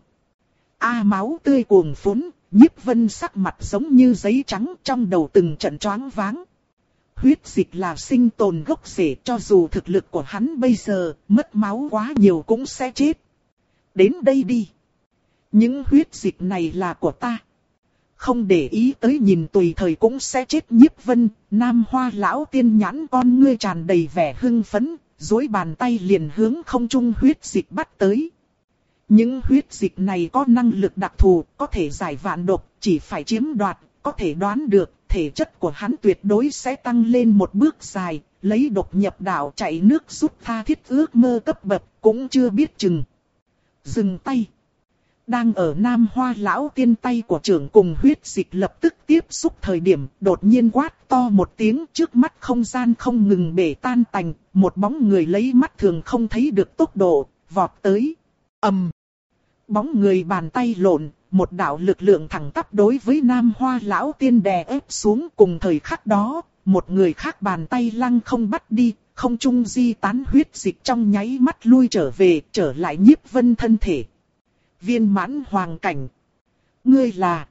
A máu tươi cuồng phún, Nhiếp Vân sắc mặt giống như giấy trắng trong đầu từng trận choáng váng. Huyết dịch là sinh tồn gốc rễ, cho dù thực lực của hắn bây giờ mất máu quá nhiều cũng sẽ chết. Đến đây đi. Những huyết dịch này là của ta. Không để ý tới nhìn tùy thời cũng sẽ chết Nhiếp Vân, Nam Hoa lão tiên nhãn con ngươi tràn đầy vẻ hưng phấn, duỗi bàn tay liền hướng không trung huyết dịch bắt tới. Những huyết dịch này có năng lực đặc thù, có thể giải vạn độc, chỉ phải chiếm đoạt, có thể đoán được, thể chất của hắn tuyệt đối sẽ tăng lên một bước dài, lấy độc nhập đạo chạy nước rút tha thiết ước mơ cấp bậc, cũng chưa biết chừng. Dừng tay. Đang ở Nam Hoa lão tiên tay của trưởng cùng huyết dịch lập tức tiếp xúc thời điểm, đột nhiên quát to một tiếng, trước mắt không gian không ngừng bể tan tành, một bóng người lấy mắt thường không thấy được tốc độ, vọt tới. Ầm. Bóng người bàn tay lộn, một đạo lực lượng thẳng tắp đối với Nam Hoa lão tiên đè ép xuống, cùng thời khắc đó, một người khác bàn tay lăng không bắt đi, không trung di tán huyết dịch trong nháy mắt lui trở về, trở lại Nhiếp Vân thân thể. Viên mãn hoàng cảnh. Ngươi là...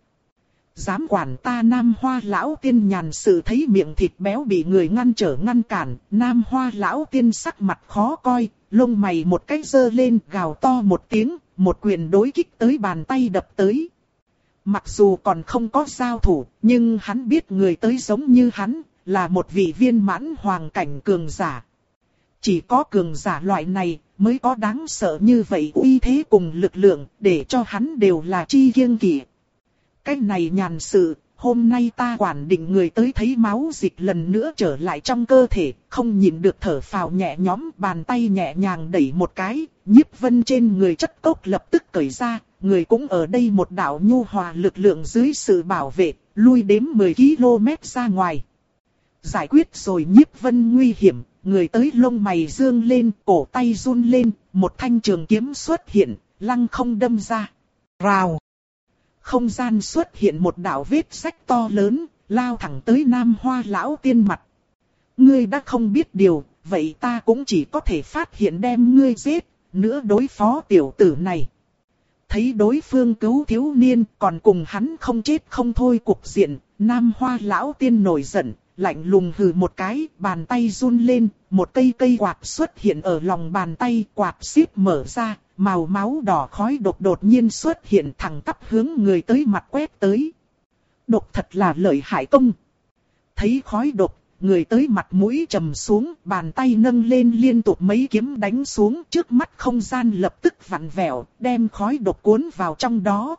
Dám quản ta? Nam Hoa lão tiên nhàn sự thấy miệng thịt béo bị người ngăn trở ngăn cản. Nam Hoa lão tiên sắc mặt khó coi, lông mày một cái giơ lên, gào to một tiếng, một quyền đối kích tới bàn tay đập tới. Mặc dù còn không có giao thủ, nhưng hắn biết người tới giống như hắn, là một vị viên mãn hoàng cảnh cường giả. Chỉ có cường giả loại này mới có đáng sợ như vậy uy thế cùng lực lượng, để cho hắn đều là chi kiêng kỵ. Cái này nhàn sự, hôm nay ta quản định người tới thấy máu dịch lần nữa trở lại trong cơ thể, không nhịn được thở phào nhẹ nhõm, bàn tay nhẹ nhàng đẩy một cái, Nhiếp Vân trên người chất cốc lập tức cởi ra, người cũng ở đây một đạo nhu hòa lực lượng dưới sự bảo vệ, lui đếm mười ki lô mét ra ngoài. Giải quyết rồi Nhiếp Vân nguy hiểm, người tới lông mày dương lên, cổ tay run lên, một thanh trường kiếm xuất hiện, lăng không đâm ra. Rào. Không gian xuất hiện một đạo vết rách to lớn, lao thẳng tới Nam Hoa lão tiên mặt. Ngươi đã không biết điều, vậy ta cũng chỉ có thể phát hiện đem ngươi giết, nữa đối phó tiểu tử này. Thấy đối phương cứu thiếu niên, còn cùng hắn không chết không thôi cục diện, Nam Hoa lão tiên nổi giận, lạnh lùng hừ một cái, bàn tay run lên, một cây cây quạt xuất hiện ở lòng bàn tay, quạt xíp mở ra, màu máu đỏ khói độc đột nhiên xuất hiện thẳng tắp hướng người tới mặt quét tới. Độc thật là lợi hại công. Thấy khói độc, người tới mặt mũi trầm xuống, bàn tay nâng lên liên tục mấy kiếm đánh xuống, trước mắt không gian lập tức vặn vẹo, đem khói độc cuốn vào trong đó.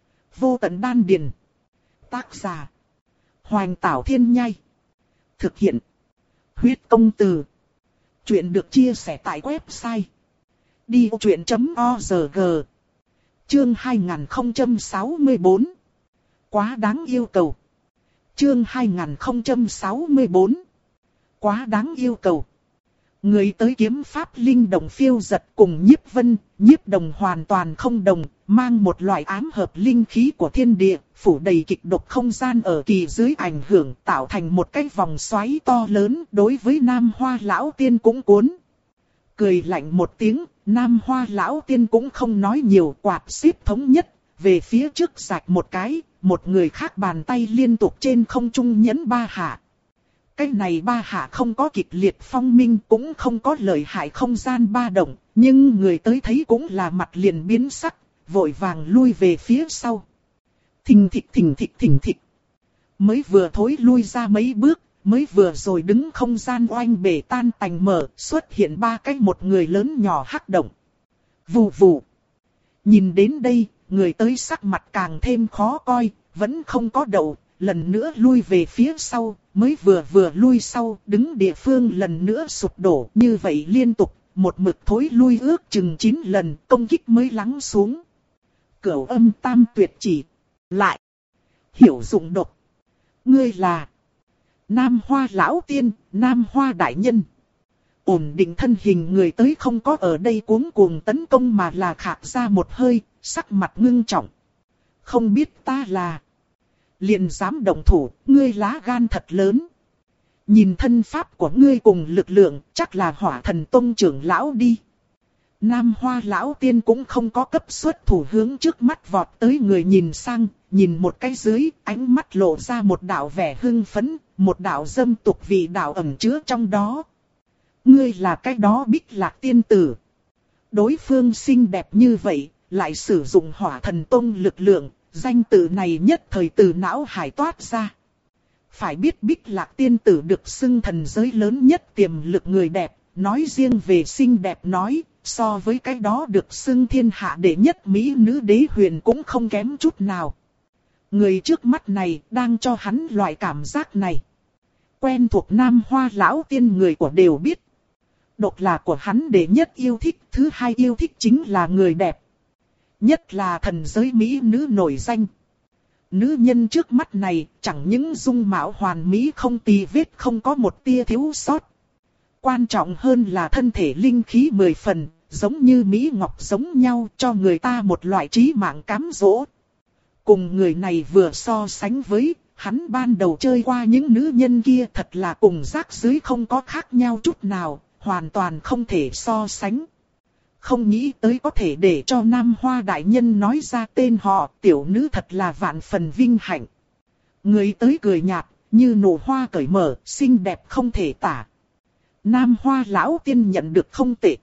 Vô tận đan điền. Tác giả: Hoành Tảo Thiên Nhai. Thực hiện: Huyết Công Từ. Chuyện được chia sẻ tại website đi vô chuyện chấm org. Chương hai nghìn không trăm sáu mươi bốn. Quá đáng yêu cầu. chương hai nghìn không trăm sáu mươi tư. Quá đáng yêu cầu. Người tới kiếm pháp linh động phiêu giật cùng Nhiếp Vân, Nhiếp Đồng hoàn toàn không đồng, mang một loại ám hợp linh khí của thiên địa, phủ đầy kịch độc không gian ở kỳ dưới ảnh hưởng tạo thành một cái vòng xoáy to lớn, đối với Nam Hoa Lão Tiên cũng cuốn. Cười lạnh một tiếng, Nam Hoa Lão Tiên cũng không nói nhiều, quạt xếp thống nhất, về phía trước rạch một cái, một người khác bàn tay liên tục trên không trung nhấn ba hạ. Cái này ba hạ không có kịch liệt phong minh, cũng không có lợi hại không gian ba động, nhưng người tới thấy cũng là mặt liền biến sắc, vội vàng lui về phía sau. Thình thịch thình thịch thình thịch. Mới vừa thối lui ra mấy bước, mới vừa rồi đứng không gian oanh bể tan tành mở, xuất hiện ba cái một người lớn nhỏ hắc động. Vù vù. Nhìn đến đây, người tới sắc mặt càng thêm khó coi, vẫn không có đậu, lần nữa lui về phía sau, mới vừa vừa lui sau, đứng địa phương lần nữa sụp đổ, như vậy liên tục, một mực thối lui ước chừng chín lần, công kích mới lắng xuống. Cửu âm tam tuyệt chỉ, lại, hiểu dụng độc. Ngươi là Nam Hoa Lão Tiên, Nam Hoa Đại Nhân. Ổn định thân hình người tới không có ở đây cuống cuồng tấn công mà là khạc ra một hơi, sắc mặt ngưng trọng. Không biết ta là... liền dám động thủ, ngươi lá gan thật lớn. Nhìn thân pháp của ngươi cùng lực lượng, chắc là Hỏa Thần Tông trưởng lão đi. Nam Hoa Lão Tiên cũng không có cấp xuất thủ hướng trước mắt vọt tới người nhìn sang, nhìn một cái dưới, ánh mắt lộ ra một đạo vẻ hưng phấn, một đạo dâm tục vị đạo ẩn chứa trong đó. Ngươi là cái đó Bích Lạc tiên tử. Đối phương xinh đẹp như vậy, lại sử dụng Hỏa Thần Tông lực lượng, danh tự này nhất thời từ não hải toát ra. Phải biết Bích Lạc tiên tử được xưng thần giới lớn nhất tiềm lực người đẹp, nói riêng về xinh đẹp nói, so với cái đó được xưng thiên hạ đệ nhất mỹ nữ đế huyền cũng không kém chút nào. Người trước mắt này đang cho hắn loại cảm giác này. Quen thuộc Nam Hoa Lão Tiên người của đều biết. Độc là của hắn đệ nhất yêu thích, thứ hai yêu thích chính là người đẹp. Nhất là thần giới mỹ nữ nổi danh. Nữ nhân trước mắt này chẳng những dung mạo hoàn mỹ không tì vết không có một tia thiếu sót. Quan trọng hơn là thân thể linh khí mười phần, giống như mỹ ngọc giống nhau cho người ta một loại trí mạng cám dỗ. Cùng người này vừa so sánh với, hắn ban đầu chơi qua những nữ nhân kia thật là cùng rác rưởi không có khác nhau chút nào, hoàn toàn không thể so sánh. Không nghĩ tới có thể để cho Nam Hoa Đại Nhân nói ra tên họ, tiểu nữ thật là vạn phần vinh hạnh. Người tới cười nhạt, như nụ hoa cởi mở, xinh đẹp không thể tả. Nam Hoa Lão Tiên nhận được không tệ.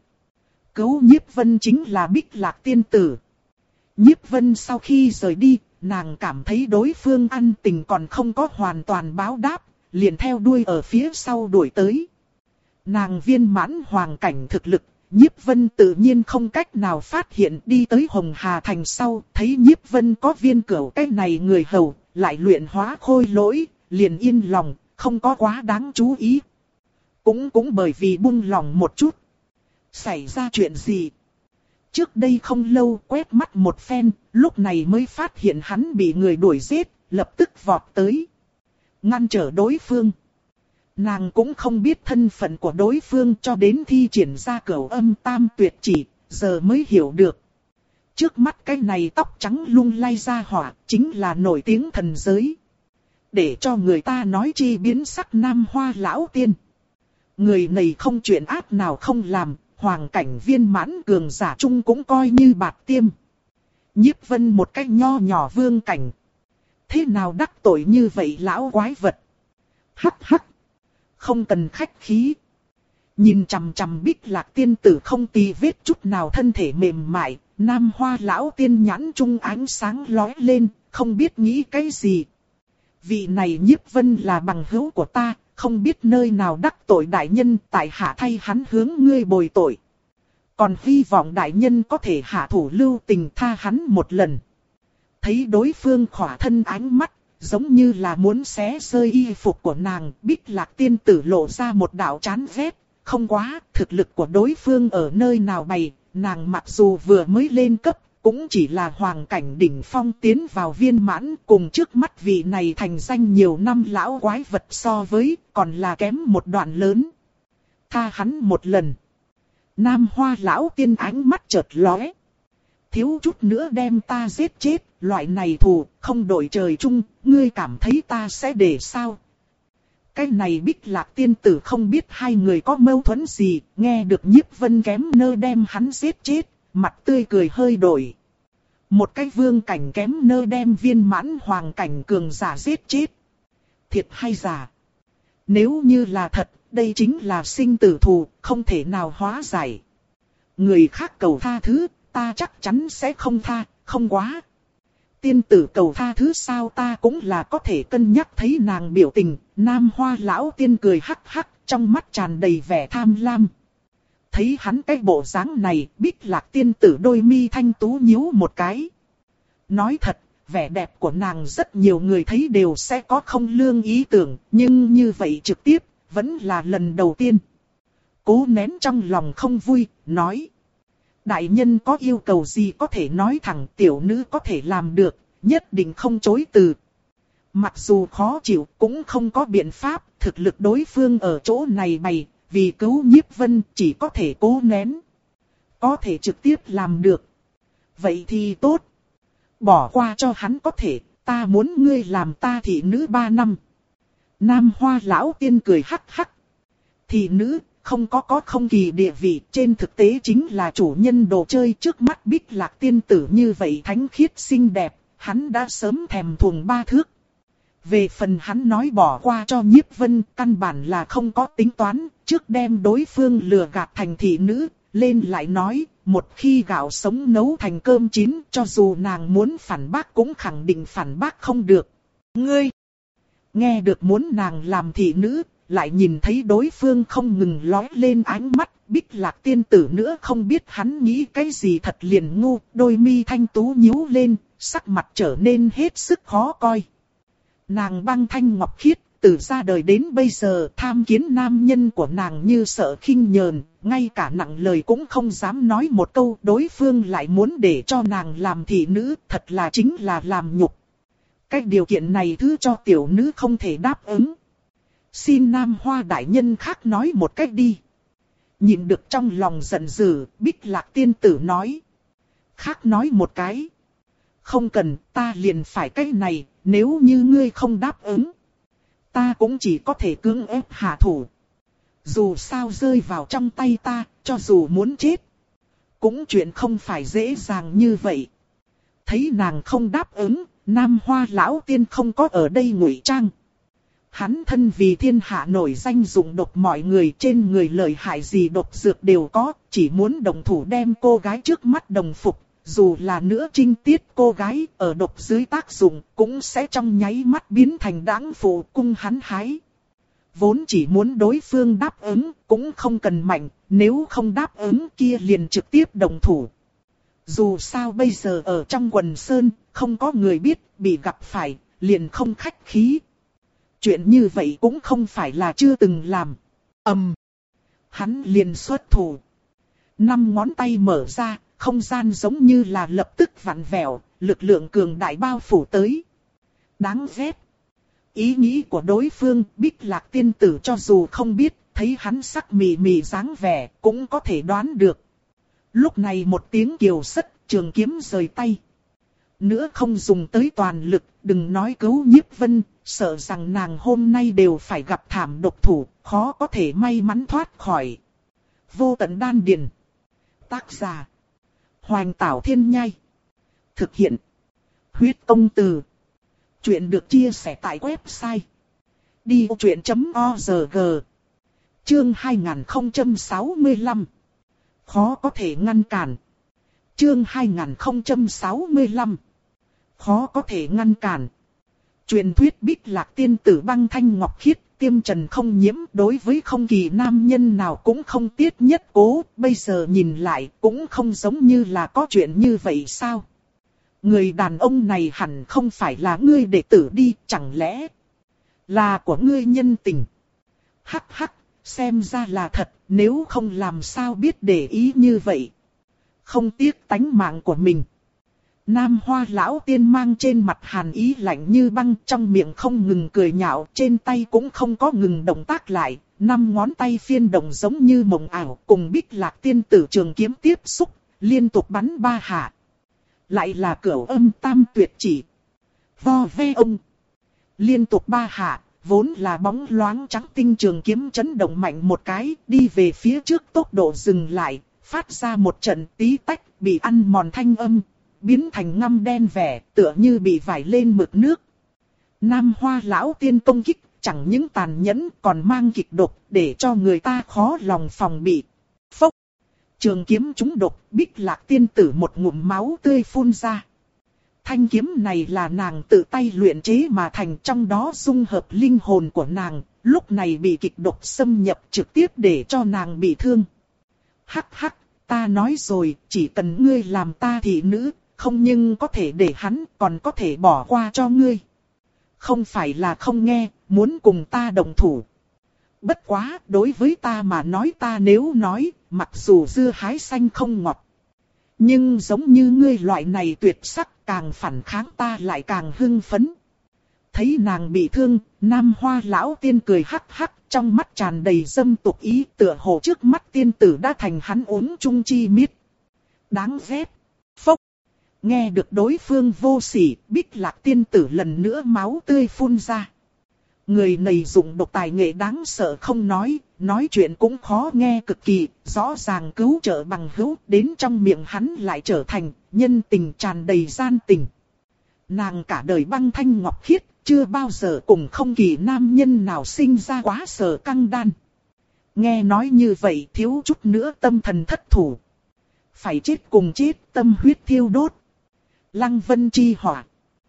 Cứu Nhiếp Vân chính là Bích Lạc tiên tử. Nhiếp Vân sau khi rời đi, nàng cảm thấy đối phương ăn tình còn không có hoàn toàn báo đáp, liền theo đuôi ở phía sau đuổi tới. Nàng viên mãn hoàng cảnh thực lực, Nhiếp Vân tự nhiên không cách nào phát hiện, đi tới Hồng Hà Thành sau, thấy Nhiếp Vân có viên cửu cái này người hầu, lại luyện hóa khôi lỗi, liền yên lòng, không có quá đáng chú ý. Cũng cũng bởi vì buông lòng một chút. Xảy ra chuyện gì? Trước đây không lâu quét mắt một phen, lúc này mới phát hiện hắn bị người đuổi giết, lập tức vọt tới. Ngăn trở đối phương. Nàng cũng không biết thân phận của đối phương cho đến thi triển ra cửu âm tam tuyệt chỉ, giờ mới hiểu được. Trước mắt cái này tóc trắng lung lay ra hỏa, chính là nổi tiếng thần giới. Để cho người ta nói chi biến sắc Nam Hoa Lão Tiên. Người này không chuyện ác nào không làm, hoàng cảnh viên mãn cường giả chung cũng coi như bạt tiêm. Nhiếp Vân một cách nho nhỏ vương cảnh. Thế nào đắc tội như vậy lão quái vật? Hắc hắc. Không cần khách khí. Nhìn chằm chằm Bích Lạc tiên tử không tì vết chút nào thân thể mềm mại, Nam Hoa Lão Tiên nhãn trung ánh sáng lóe lên, không biết nghĩ cái gì. Vị này Nhiếp Vân là bằng hữu của ta, không biết nơi nào đắc tội đại nhân, tại hạ thay hắn hướng ngươi bồi tội. Còn hy vọng đại nhân có thể hạ thủ lưu tình tha hắn một lần. Thấy đối phương khỏa thân ánh mắt, giống như là muốn xé rơi y phục của nàng, Bích Lạc tiên tử lộ ra một đạo chán ghét. Không quá, thực lực của đối phương ở nơi nào bày, nàng mặc dù vừa mới lên cấp, cũng chỉ là hoàng cảnh đỉnh phong tiến vào viên mãn, cùng trước mắt vị này thành danh nhiều năm lão quái vật so với, còn là kém một đoạn lớn. Tha hắn một lần. Nam Hoa lão tiên ánh mắt chợt lóe. Thiếu chút nữa đem ta giết chết, loại này thù, không đổi trời chung, ngươi cảm thấy ta sẽ để sao? Cái này Bích Lạc tiên tử không biết hai người có mâu thuẫn gì, nghe được Nhiếp Vân kém nơ đem hắn giết chết, mặt tươi cười hơi đổi. Một cái vương cảnh kém nơ đem viên mãn hoàng cảnh cường giả giết chết. Thiệt hay giả? Nếu như là thật, đây chính là sinh tử thù, không thể nào hóa giải. Người khác cầu tha thứ, ta chắc chắn sẽ không tha, không quá. Tiên tử cầu tha thứ sao, ta cũng là có thể cân nhắc. Thấy nàng biểu tình, Nam Hoa lão tiên cười hắc hắc, trong mắt tràn đầy vẻ tham lam. Thấy hắn cái bộ dáng này, Bích Lạc tiên tử đôi mi thanh tú nhíu một cái. Nói thật, vẻ đẹp của nàng rất nhiều người thấy đều sẽ có không lương ý tưởng, nhưng như vậy trực tiếp, vẫn là lần đầu tiên. Cố nén trong lòng không vui, nói. Đại nhân có yêu cầu gì có thể nói thẳng, tiểu nữ có thể làm được, nhất định không chối từ. Mặc dù khó chịu cũng không có biện pháp, thực lực đối phương ở chỗ này bày, vì cứu Nhiếp Vân chỉ có thể cố nén. Có thể trực tiếp làm được. Vậy thì tốt. Bỏ qua cho hắn có thể, ta muốn ngươi làm ta thị nữ ba năm. Nam Hoa lão tiên cười hắc hắc. Thị nữ, không có có không kỳ địa vị, trên thực tế chính là chủ nhân đồ chơi. Trước mắt Bích Lạc tiên tử như vậy thánh khiết xinh đẹp, hắn đã sớm thèm thuồng ba thước. Về phần hắn nói bỏ qua cho Nhiếp Vân, căn bản là không có tính toán, trước đem đối phương lừa gạt thành thị nữ, lên lại nói, một khi gạo sống nấu thành cơm chín, cho dù nàng muốn phản bác cũng khẳng định phản bác không được. Ngươi! Nghe được muốn nàng làm thị nữ, lại nhìn thấy đối phương không ngừng lóe lên ánh mắt, Bích Lạc tiên tử nữa không biết hắn nghĩ cái gì thật liền ngu, đôi mi thanh tú nhíu lên, sắc mặt trở nên hết sức khó coi. Nàng băng thanh ngọc khiết, từ ra đời đến bây giờ tham kiến nam nhân của nàng như sợ khinh nhờn, ngay cả nặng lời cũng không dám nói một câu, đối phương lại muốn để cho nàng làm thị nữ, thật là chính là làm nhục. Cái điều kiện này thứ cho tiểu nữ không thể đáp ứng. Xin Nam Hoa đại nhân khác nói một cách đi. Nhìn được trong lòng giận dữ, Bích Lạc tiên tử nói. Khác nói một cái. Không cần, ta liền phải cái này, nếu như ngươi không đáp ứng. Ta cũng chỉ có thể cưỡng ép hạ thủ. Dù sao rơi vào trong tay ta, cho dù muốn chết. Cũng chuyện không phải dễ dàng như vậy. Thấy nàng không đáp ứng, Nam Hoa lão tiên không có ở đây ngụy trang. Hắn thân vì thiên hạ nổi danh dụng độc, mọi người trên người lợi hại gì độc dược đều có, chỉ muốn đồng thủ đem cô gái trước mắt đồng phục. Dù là nữa trinh tiết cô gái ở độc dưới tác dụng cũng sẽ trong nháy mắt biến thành đãng phụ cung hắn hái. Vốn chỉ muốn đối phương đáp ứng cũng không cần mạnh, nếu không đáp ứng kia liền trực tiếp đồng thủ. Dù sao bây giờ ở trong quần sơn không có người biết, bị gặp phải liền không khách khí. Chuyện như vậy cũng không phải là chưa từng làm. ầm, um, hắn liền xuất thủ. Năm ngón tay mở ra. Không gian giống như là lập tức vặn vẹo, lực lượng cường đại bao phủ tới. Đáng ghét. Ý nghĩ của đối phương, Bích Lạc tiên tử cho dù không biết, thấy hắn sắc mị mị dáng vẻ, cũng có thể đoán được. Lúc này một tiếng kiều sất, trường kiếm rời tay. Nữa không dùng tới toàn lực, đừng nói cứu Nhiếp Vân, sợ rằng nàng hôm nay đều phải gặp thảm độc thủ, khó có thể may mắn thoát khỏi. Vô tận đan điền. Tác giả Hoành Tảo Thiên Nhai. Thực hiện Huyết Công Từ. Chuyện được chia sẻ tại website đi vô chuyện chấm org. Chương hai nghìn không trăm sáu mươi lăm. Khó có thể ngăn cản. Chương hai nghìn không trăm sáu mươi lăm. Khó có thể ngăn cản. Truyền thuyết Bích Lạc tiên tử băng thanh ngọc khiết, tiêm trần không nhiễm, đối với không kỳ nam nhân nào cũng không tiết nhất cố, bây giờ nhìn lại cũng không giống như là có chuyện như vậy sao? Người đàn ông này hẳn không phải là ngươi đệ tử đi, chẳng lẽ là của ngươi nhân tình? Hắc hắc, xem ra là thật, nếu không làm sao biết để ý như vậy. Không tiếc tánh mạng của mình. Nam Hoa lão tiên mang trên mặt hàn ý lạnh như băng, trong miệng không ngừng cười nhạo, trên tay cũng không có ngừng động tác lại, năm ngón tay phiên động giống như mộng ảo, cùng Bích Lạc tiên tử trường kiếm tiếp xúc, liên tục bắn ba hạ. Lại là cửu âm tam tuyệt chỉ. Vo ve ông. Liên tục ba hạ, vốn là bóng loáng trắng tinh trường kiếm chấn động mạnh một cái, đi về phía trước tốc độ dừng lại, phát ra một trận tí tách, bị ăn mòn thanh âm, biến thành ngăm đen vẻ, tựa như bị vải lên mực nước. Nam Hoa lão tiên công kích, chẳng những tàn nhẫn còn mang kịch độc, để cho người ta khó lòng phòng bị. Phốc! Trường kiếm trúng độc, Bích Lạc tiên tử một ngụm máu tươi phun ra. Thanh kiếm này là nàng tự tay luyện chế mà thành, trong đó dung hợp linh hồn của nàng, lúc này bị kịch độc xâm nhập trực tiếp để cho nàng bị thương. Hắc hắc, ta nói rồi, chỉ cần ngươi làm ta thị nữ, không nhưng có thể để hắn, còn có thể bỏ qua cho ngươi. Không phải là không nghe, muốn cùng ta đồng thủ. Bất quá, đối với ta mà nói, ta nếu nói, mặc dù dưa hái xanh không ngọt, nhưng giống như ngươi loại này tuyệt sắc, càng phản kháng ta lại càng hưng phấn. Thấy nàng bị thương, Nam Hoa lão tiên cười hắc hắc, trong mắt tràn đầy dâm tục ý, tựa hồ trước mắt tiên tử đã thành hắn uống chung chi miết. Đáng ghét. Phốc. Nghe được đối phương vô sỉ, Bích Lạc tiên tử lần nữa máu tươi phun ra. Người này dùng độc tài nghệ đáng sợ không nói, nói chuyện cũng khó nghe cực kỳ, rõ ràng cứu trợ bằng hữu, đến trong miệng hắn lại trở thành nhân tình tràn đầy gian tình. Nàng cả đời băng thanh ngọc khiết, chưa bao giờ cùng không kỳ nam nhân nào sinh ra quá sợ căng đan. Nghe nói như vậy thiếu chút nữa tâm thần thất thủ. Phải chết cùng chết, tâm huyết thiêu đốt. Lăng Vân chi hỏa.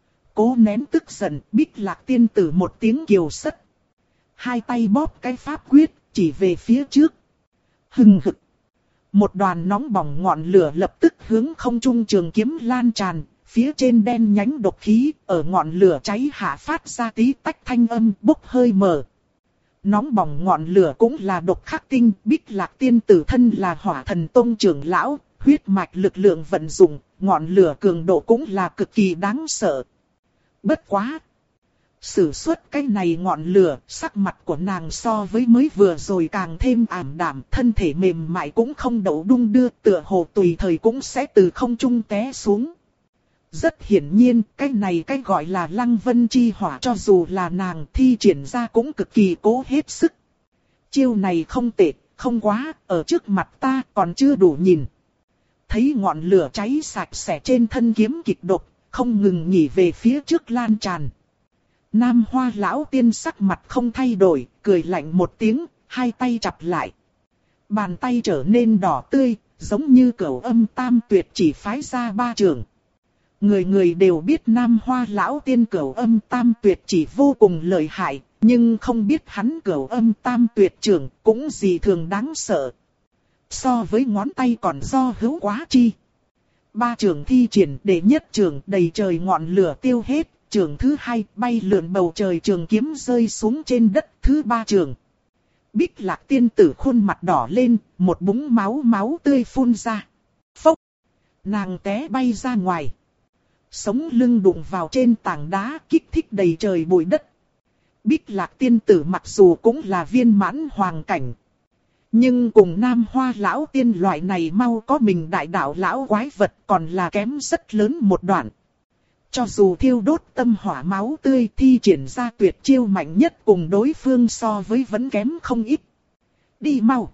Cố nén tức giận, Bích Lạc tiên tử một tiếng kiều sất. Hai tay bóp cái pháp quyết, chỉ về phía trước. Hừng hực. Một đoàn nóng bỏng ngọn lửa lập tức hướng không trung trường kiếm lan tràn. Phía trên đen nhánh độc khí, ở ngọn lửa cháy hạ phát ra tí tách thanh âm bốc hơi mở. Nóng bỏng ngọn lửa cũng là độc khắc tinh, Bích Lạc tiên tử thân là Hỏa Thần Tông trưởng lão, huyết mạch lực lượng vận dụng, ngọn lửa cường độ cũng là cực kỳ đáng sợ. Bất quá! Sử xuất cái này ngọn lửa, sắc mặt của nàng so với mới vừa rồi càng thêm ảm đạm, thân thể mềm mại cũng không đậu đung đưa, tựa hồ tùy thời cũng sẽ từ không trung té xuống. Rất hiển nhiên, cái này cái gọi là Lăng Vân chi hỏa, cho dù là nàng thi triển ra cũng cực kỳ cố hết sức. Chiêu này không tệ, không quá, ở trước mặt ta còn chưa đủ nhìn. Thấy ngọn lửa cháy sạch sẽ trên thân kiếm kịch độc, không ngừng nhỉ về phía trước lan tràn. Nam Hoa lão tiên sắc mặt không thay đổi, cười lạnh một tiếng, hai tay chặp lại. Bàn tay trở nên đỏ tươi, giống như cửu âm tam tuyệt chỉ phái ra ba trường. Người người đều biết Nam Hoa lão tiên cửu âm tam tuyệt chỉ vô cùng lợi hại, nhưng không biết hắn cửu âm tam tuyệt trưởng cũng gì thường đáng sợ. So với ngón tay còn do hữu quá chi. Ba trường thi triển, đệ nhất trường đầy trời ngọn lửa tiêu hết, trường thứ hai bay lượn bầu trời trường kiếm rơi xuống trên đất, thứ ba trường. Bích Lạc tiên tử khuôn mặt đỏ lên, một búng máu máu tươi phun ra. Phốc! Nàng té bay ra ngoài. Sống lưng đụng vào trên tảng đá, kích thích đầy trời bụi đất. Bích Lạc tiên tử mặc dù cũng là viên mãn hoàng cảnh, nhưng cùng Nam Hoa lão tiên loại này mau có mình đại đạo lão quái vật còn là kém rất lớn một đoạn. Cho dù thiêu đốt tâm hỏa máu tươi thi triển ra tuyệt chiêu mạnh nhất cùng đối phương so với vẫn kém không ít. Đi mau!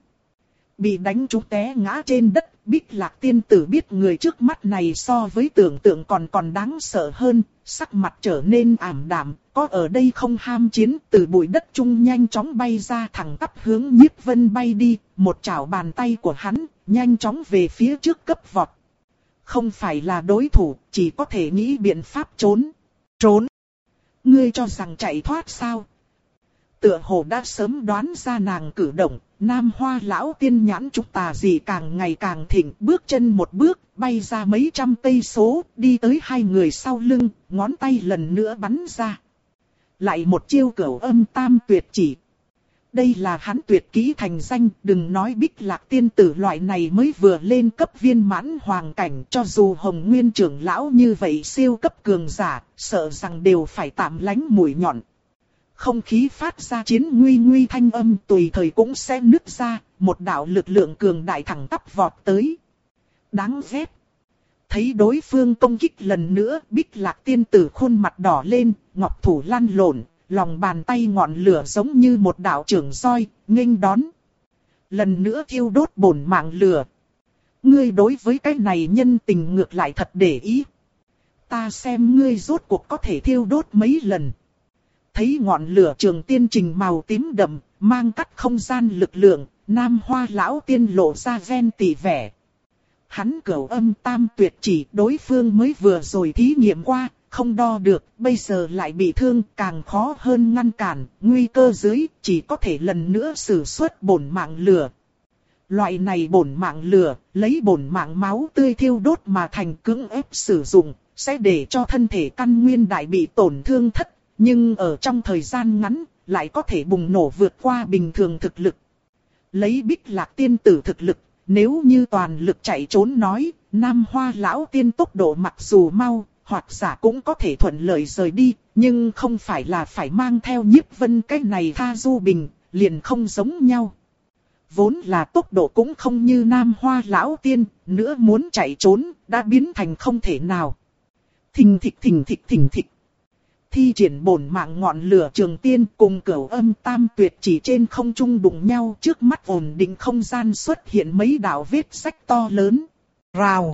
Bị đánh trúng té ngã trên đất, Bích Lạc tiên tử biết người trước mắt này so với tưởng tượng còn còn đáng sợ hơn, sắc mặt trở nên ảm đạm, có ở đây không ham chiến, từ bụi đất trung nhanh chóng bay ra thẳng tắp hướng Nhiếp Vân bay đi, một chảo bàn tay của hắn, nhanh chóng về phía trước cấp vọt. Không phải là đối thủ, chỉ có thể nghĩ biện pháp trốn. Trốn! Ngươi cho rằng chạy thoát sao? Tựa hồ đã sớm đoán ra nàng cử động, Nam Hoa lão tiên nhãn chúng ta gì càng ngày càng thịnh, bước chân một bước, bay ra mấy trăm cây số, đi tới hai người sau lưng, ngón tay lần nữa bắn ra. Lại một chiêu cửu âm tam tuyệt chỉ. Đây là hắn tuyệt kỹ thành danh, đừng nói Bích Lạc tiên tử loại này mới vừa lên cấp viên mãn hoàng cảnh, cho dù Hồng Nguyên trưởng lão như vậy siêu cấp cường giả, sợ rằng đều phải tạm lánh mũi nhọn. Không khí phát ra chiến nguy nguy thanh âm tùy thời cũng sẽ nứt ra, một đạo lực lượng cường đại thẳng tắp vọt tới. Đáng ghét. Thấy đối phương công kích lần nữa, Bích Lạc tiên tử khuôn mặt đỏ lên, ngọc thủ lăn lộn, lòng bàn tay ngọn lửa giống như một đạo trưởng roi, nghênh đón. Lần nữa thiêu đốt bổn mạng lửa. Ngươi đối với cái này nhân tình ngược lại thật để ý. Ta xem ngươi rốt cuộc có thể thiêu đốt mấy lần. Thấy ngọn lửa trường tiên trình màu tím đậm, mang cắt không gian lực lượng, Nam Hoa lão tiên lộ ra ven tỉ vẻ. Hắn cửu âm tam tuyệt chỉ đối phương mới vừa rồi thí nghiệm qua, không đo được, bây giờ lại bị thương càng khó hơn ngăn cản, nguy cơ dưới chỉ có thể lần nữa sử xuất bổn mạng lửa. Loại này bổn mạng lửa, lấy bổn mạng máu tươi thiêu đốt mà thành cưỡng ép sử dụng, sẽ để cho thân thể căn nguyên đại bị tổn thương thất, nhưng ở trong thời gian ngắn, lại có thể bùng nổ vượt qua bình thường thực lực. Lấy Bích Lạc tiên tử thực lực, nếu như toàn lực chạy trốn nói, Nam Hoa lão tiên tốc độ mặc dù mau, hoặc giả cũng có thể thuận lợi rời đi, nhưng không phải là phải mang theo Nhiếp Vân cái này tha du bình, liền không giống nhau. Vốn là tốc độ cũng không như Nam Hoa lão tiên, nữa muốn chạy trốn, đã biến thành không thể nào. Thình thịch thình thịch thình thịch. Thi triển bổn mạng ngọn lửa trường tiên cùng cửu âm tam tuyệt chỉ trên không trung đụng nhau, trước mắt ổn định không gian xuất hiện mấy đạo vết rách to lớn. Rào.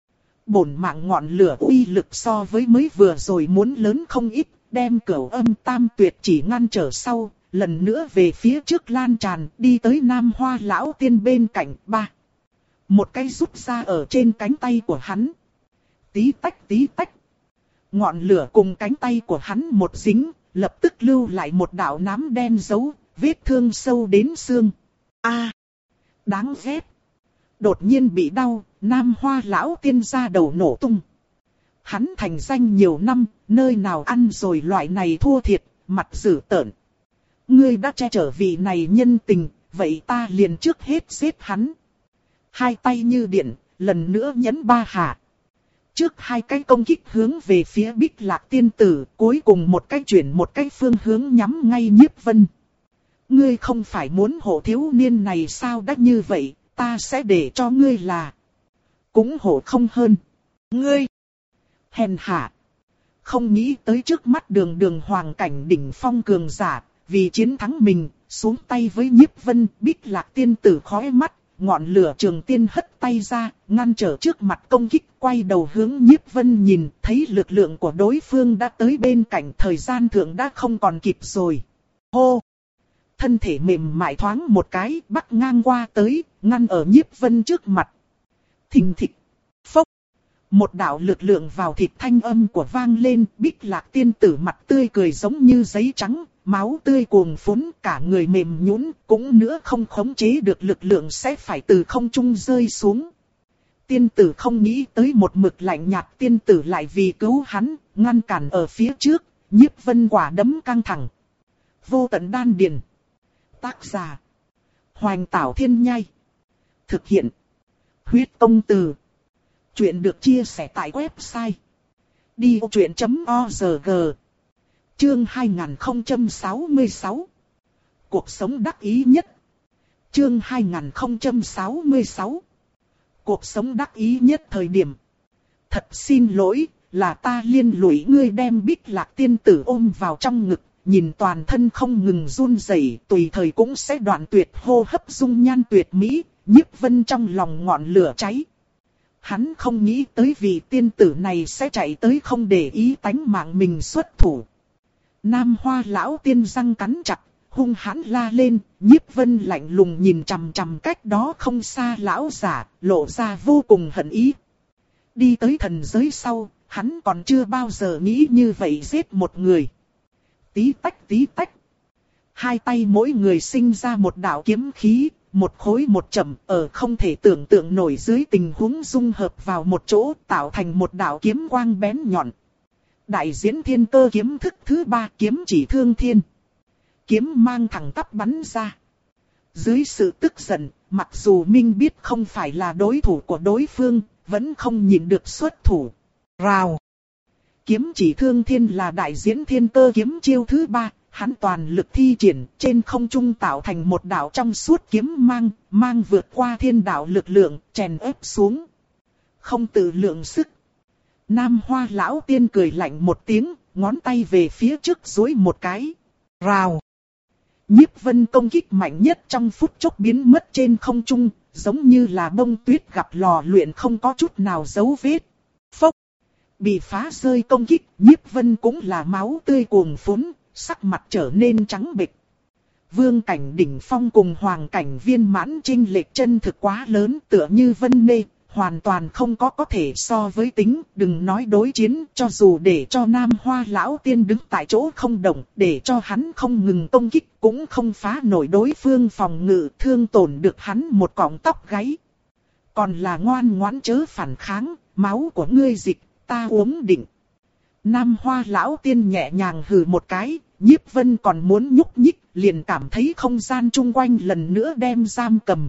Bổn mạng ngọn lửa uy lực so với mới vừa rồi muốn lớn không ít, đem cửu âm tam tuyệt chỉ ngăn trở sau, lần nữa về phía trước lan tràn, đi tới Nam Hoa lão tiên bên cạnh. Ba. Một cái rút ra ở trên cánh tay của hắn. Tí tách tí tách. Ngọn lửa cùng cánh tay của hắn một dính, lập tức lưu lại một đạo nám đen dấu, vết thương sâu đến xương. A, đáng ghét. Đột nhiên bị đau, Nam Hoa lão tiên ra đầu nổ tung. Hắn thành danh nhiều năm, nơi nào ăn rồi loại này thua thiệt, mặt dữ tợn. Ngươi đã che chở vị này nhân tình, vậy ta liền trước hết giết hắn. Hai tay như điện, lần nữa nhấn ba hạ. Trước hai cái công kích hướng về phía Bích Lạc tiên tử, cuối cùng một cái chuyển một cái phương hướng nhắm ngay Nhiếp Vân. Ngươi không phải muốn hộ thiếu niên này sao, đã như vậy, ta sẽ để cho ngươi là. Cũng hộ không hơn. Ngươi. Hèn hạ. Không nghĩ tới trước mắt đường đường hoàng cảnh đỉnh phong cường giả, vì chiến thắng mình, xuống tay với Nhiếp Vân. Bích Lạc tiên tử khói mắt, ngọn lửa trường tiên hất tay ra, ngăn trở trước mặt công kích, quay đầu hướng Nhiếp Vân nhìn, thấy lực lượng của đối phương đã tới bên cạnh, thời gian thượng đã không còn kịp rồi. Hô! Thân thể mềm mại thoáng một cái, bắc ngang qua tới, ngăn ở Nhiếp Vân trước mặt. Thình thịch! Phốc! Một đạo lực lượng vào thịt thanh âm của vang lên, Bích Lạc tiên tử mặt tươi cười giống như giấy trắng. Máu tươi cuồn phún, cả người mềm nhũn, cũng nữa không khống chế được lực lượng sẽ phải từ không trung rơi xuống. Tiên tử không nghĩ tới một mực lạnh nhạt tiên tử lại vì cứu hắn, ngăn cản ở phía trước, Nhiếp Vân quả đấm căng thẳng. Vô tận đan điền. Tác giả. Hoành Tảo Thiên Nhai. Thực hiện. Huyết Tông Từ. Chuyện được chia sẻ tại website đi vô chuyện chấm org. Chương hai nghìn không trăm sáu mươi sáu. Cuộc sống đắc ý nhất. Chương hai nghìn không trăm sáu mươi sáu. Cuộc sống đắc ý nhất thời điểm. Thật xin lỗi, là ta liên lụy ngươi, đem Bích Lạc tiên tử ôm vào trong ngực, nhìn toàn thân không ngừng run rẩy, tùy thời cũng sẽ đoạn tuyệt hô hấp dung nhan tuyệt mỹ, Nhiếp Vân trong lòng ngọn lửa cháy. Hắn không nghĩ tới vì tiên tử này sẽ chạy tới không để ý tánh mạng mình xuất thủ. Nam Hoa lão tiên răng cắn chặt, hung hãn la lên, Nhiếp Vân lạnh lùng nhìn chằm chằm cách đó không xa lão giả, lộ ra vô cùng hận ý. Đi tới thần giới sau, hắn còn chưa bao giờ nghĩ như vậy giết một người. Tí tách tí tách. Hai tay mỗi người sinh ra một đạo kiếm khí, một khối một chậm, ở không thể tưởng tượng nổi dưới tình huống dung hợp vào một chỗ, tạo thành một đạo kiếm quang bén nhọn. Đại diễn thiên cơ kiếm thức thứ ba, kiếm chỉ thương thiên. kiếm mang thẳng tắp bắn ra. Dưới sự tức giận, mặc dù Minh biết không phải là đối thủ của đối phương, vẫn không nhịn được xuất thủ. Rào! Kiếm chỉ thương thiên là đại diễn thiên cơ kiếm chiêu thứ ba, hắn toàn lực thi triển, trên không trung tạo thành một đạo trong suốt kiếm mang, mang vượt qua thiên đạo lực lượng, chèn ép xuống. Không tự lượng sức. Nam Hoa lão tiên cười lạnh một tiếng, ngón tay về phía trước duỗi một cái. Rào! Nhiếp vân công kích mạnh nhất trong phút chốc biến mất trên không trung, giống như là bông tuyết gặp lò luyện không có chút nào dấu vết. Phốc! Bị phá rơi công kích, nhiếp vân cũng là máu tươi cuồn phún, sắc mặt trở nên trắng bệch. Vương cảnh đỉnh phong cùng hoàng cảnh viên mãn chênh lệch chân thực quá lớn, tựa như vân nê, hoàn toàn không có có thể so với tính, đừng nói đối chiến, cho dù để cho Nam Hoa lão tiên đứng tại chỗ không động, để cho hắn không ngừng công kích, cũng không phá nổi đối phương phòng ngự, thương tổn được hắn một cọng tóc gáy. Còn là ngoan ngoãn chớ phản kháng, máu của ngươi dịch, ta uống định. Nam Hoa lão tiên nhẹ nhàng hừ một cái, Nhiếp Vân còn muốn nhúc nhích, liền cảm thấy không gian chung quanh lần nữa đem giam cầm.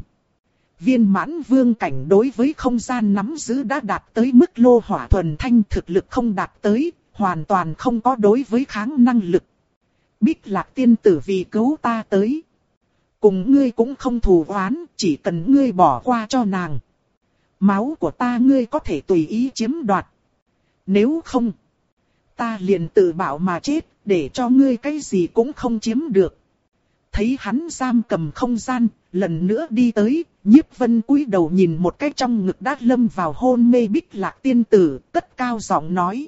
Viên mãn vương cảnh đối với không gian nắm giữ đã đạt tới mức lô hỏa thuần thanh, thực lực không đạt tới, hoàn toàn không có đối với kháng năng lực. Bích Lạc tiên tử vì cứu ta tới. Cùng ngươi cũng không thù oán, chỉ cần ngươi bỏ qua cho nàng. Máu của ta ngươi có thể tùy ý chiếm đoạt. Nếu không, ta liền tự bảo mà chết, để cho ngươi cái gì cũng không chiếm được. Thấy hắn giam cầm không gian, lần nữa đi tới, Nhiếp Vân cúi đầu nhìn một cái trong ngực đã lâm vào hôn mê Bích Lạc tiên tử, cất cao giọng nói.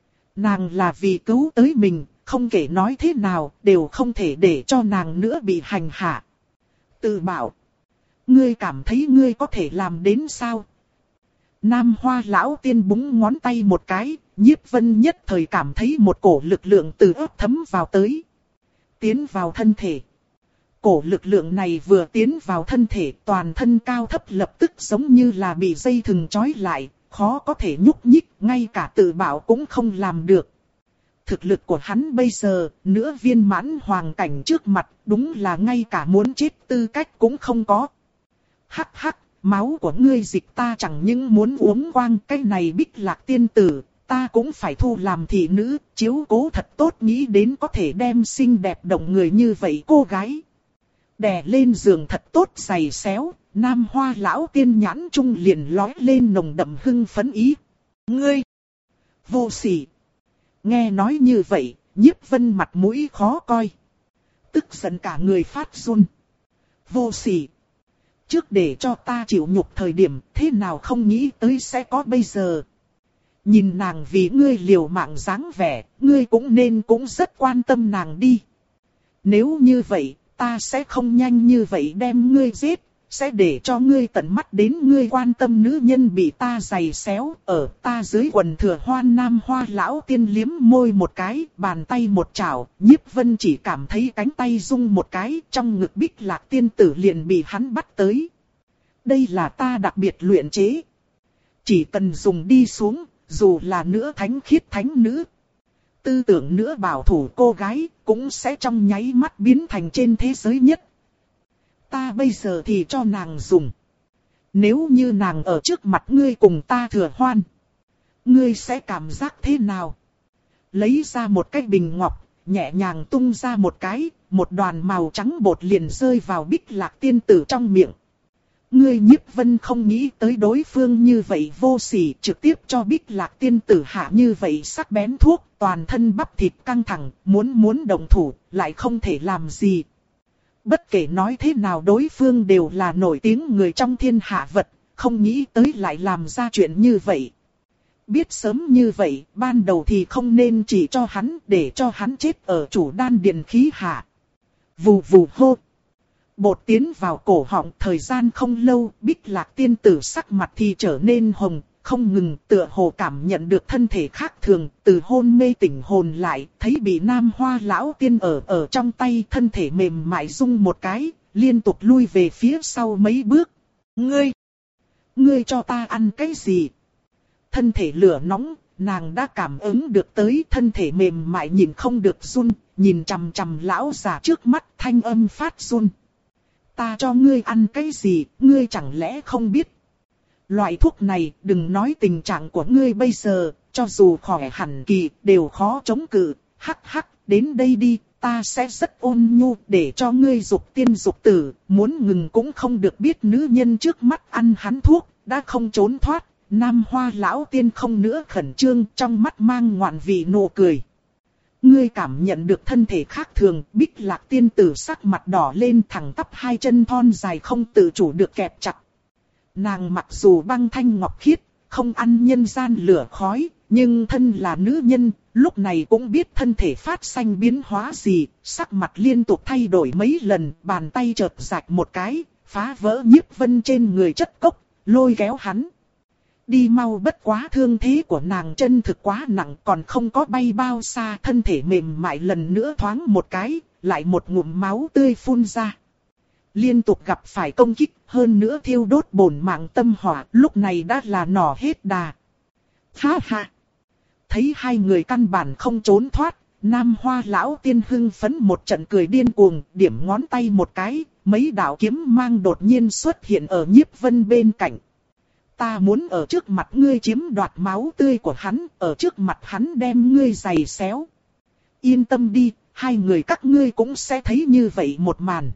Nàng là vì cứu tới mình, không kể nói thế nào, đều không thể để cho nàng nữa bị hành hạ. Tự bảo, ngươi cảm thấy ngươi có thể làm đến sao? Nam Hoa lão tiên búng ngón tay một cái, Nhiếp Vân nhất thời cảm thấy một cổ lực lượng từ ớt thấm vào tới. Tiến vào thân thể. Cổ lực lượng này vừa tiến vào thân thể, toàn thân cao thấp lập tức giống như là bị dây thừng trói lại, khó có thể nhúc nhích, ngay cả tự bảo cũng không làm được. Thực lực của hắn bây giờ, nửa viên mãn hoàng cảnh trước mặt, đúng là ngay cả muốn chết tư cách cũng không có. Hắc hắc, máu của ngươi dịch ta chẳng những muốn uống quang, cái này Bích Lạc tiên tử, ta cũng phải thu làm thị nữ, chiếu cố thật tốt, nghĩ đến có thể đem xinh đẹp động người như vậy cô gái. Đè lên giường thật tốt giày xéo, Nam Hoa lão tiên nhãn trung liền lói lên nồng đậm hưng phấn ý. Ngươi! Vô sỉ! Nghe nói như vậy, Nhiếp Vân mặt mũi khó coi. Tức giận cả người phát run. Vô sỉ! Trước để cho ta chịu nhục thời điểm, thế nào không nghĩ tới sẽ có bây giờ. Nhìn nàng vì ngươi liều mạng dáng vẻ, ngươi cũng nên cũng rất quan tâm nàng đi. Nếu như vậy, ta sẽ không nhanh như vậy đem ngươi giết, sẽ để cho ngươi tận mắt đến ngươi quan tâm nữ nhân bị ta giày xéo, ở ta dưới quần thừa hoan. Nam Hoa lão tiên liếm môi một cái, bàn tay một chảo, Nhiếp Vân chỉ cảm thấy cánh tay rung một cái, trong ngực Bích Lạc tiên tử liền bị hắn bắt tới. Đây là ta đặc biệt luyện chế. Chỉ cần dùng đi xuống, dù là nữa thánh khiết thánh nữ, tư tưởng nữa bảo thủ cô gái, cũng sẽ trong nháy mắt biến thành trên thế giới nhất. Ta bây giờ thì cho nàng dùng. Nếu như nàng ở trước mặt ngươi cùng ta thừa hoan, ngươi sẽ cảm giác thế nào? Lấy ra một cái bình ngọc, nhẹ nhàng tung ra một cái, một đoàn màu trắng bột liền rơi vào Bích Lạc tiên tử trong miệng. Ngươi Nhiếp Vân không nghĩ tới đối phương như vậy vô sỉ, trực tiếp cho Bích Lạc tiên tử hạ như vậy sắc bén thuốc, toàn thân bắp thịt căng thẳng, muốn muốn động thủ, lại không thể làm gì. Bất kể nói thế nào đối phương đều là nổi tiếng người trong thiên hạ vật, không nghĩ tới lại làm ra chuyện như vậy. Biết sớm như vậy, ban đầu thì không nên chỉ cho hắn, để cho hắn chết ở chủ đan điền khí hạ. Vù vù hô. Bột tiến vào cổ họng, thời gian không lâu, Bích Lạc tiên tử sắc mặt thì trở nên hồng, không ngừng, tựa hồ cảm nhận được thân thể khác thường, từ hôn mê tỉnh hồn lại, thấy bị Nam Hoa lão tiên ở ở trong tay, thân thể mềm mại rung một cái, liên tục lui về phía sau mấy bước. Ngươi! Ngươi cho ta ăn cái gì? Thân thể lửa nóng, nàng đã cảm ứng được tới, thân thể mềm mại nhìn không được run, nhìn chằm chằm lão già trước mắt, thanh âm phát run. Ta cho ngươi ăn cái gì, ngươi chẳng lẽ không biết? Loại thuốc này, đừng nói tình trạng của ngươi bây giờ, cho dù khỏe hẳn kỳ, đều khó chống cự. Hắc hắc, đến đây đi, ta sẽ rất ôn nhu để cho ngươi dục tiên dục tử, muốn ngừng cũng không được, biết nữ nhân trước mắt ăn hắn thuốc, đã không trốn thoát. Nam Hoa lão tiên không nữa khẩn trương, trong mắt mang ngoạn vị nụ cười. Ngươi cảm nhận được thân thể khác thường, Bích Lạc tiên tử sắc mặt đỏ lên, thẳng tắp hai chân thon dài không tự chủ được kẹp chặt. Nàng mặc dù băng thanh ngọc khiết, không ăn nhân gian lửa khói, nhưng thân là nữ nhân, lúc này cũng biết thân thể phát sinh biến hóa gì, sắc mặt liên tục thay đổi mấy lần, bàn tay chợt rạch một cái, phá vỡ Nhiếp Vân trên người chất cốc, lôi kéo hắn. Đi mau, bất quá thương thế của nàng chân thực quá nặng, còn không có bay bao xa, thân thể mềm mại lần nữa thoáng một cái, lại một ngụm máu tươi phun ra. Liên tục gặp phải công kích, hơn nữa thiêu đốt bổn mạng tâm hỏa, lúc này đã là nỏ hết đà. Ha ha! Thấy hai người căn bản không trốn thoát, Nam Hoa lão tiên hưng phấn một trận cười điên cuồng, điểm ngón tay một cái, mấy đạo kiếm mang đột nhiên xuất hiện ở Nhiếp Vân bên cạnh. Ta muốn ở trước mặt ngươi chiếm đoạt máu tươi của hắn, ở trước mặt hắn đem ngươi giày xéo. Yên tâm đi, hai người các ngươi cũng sẽ thấy như vậy một màn.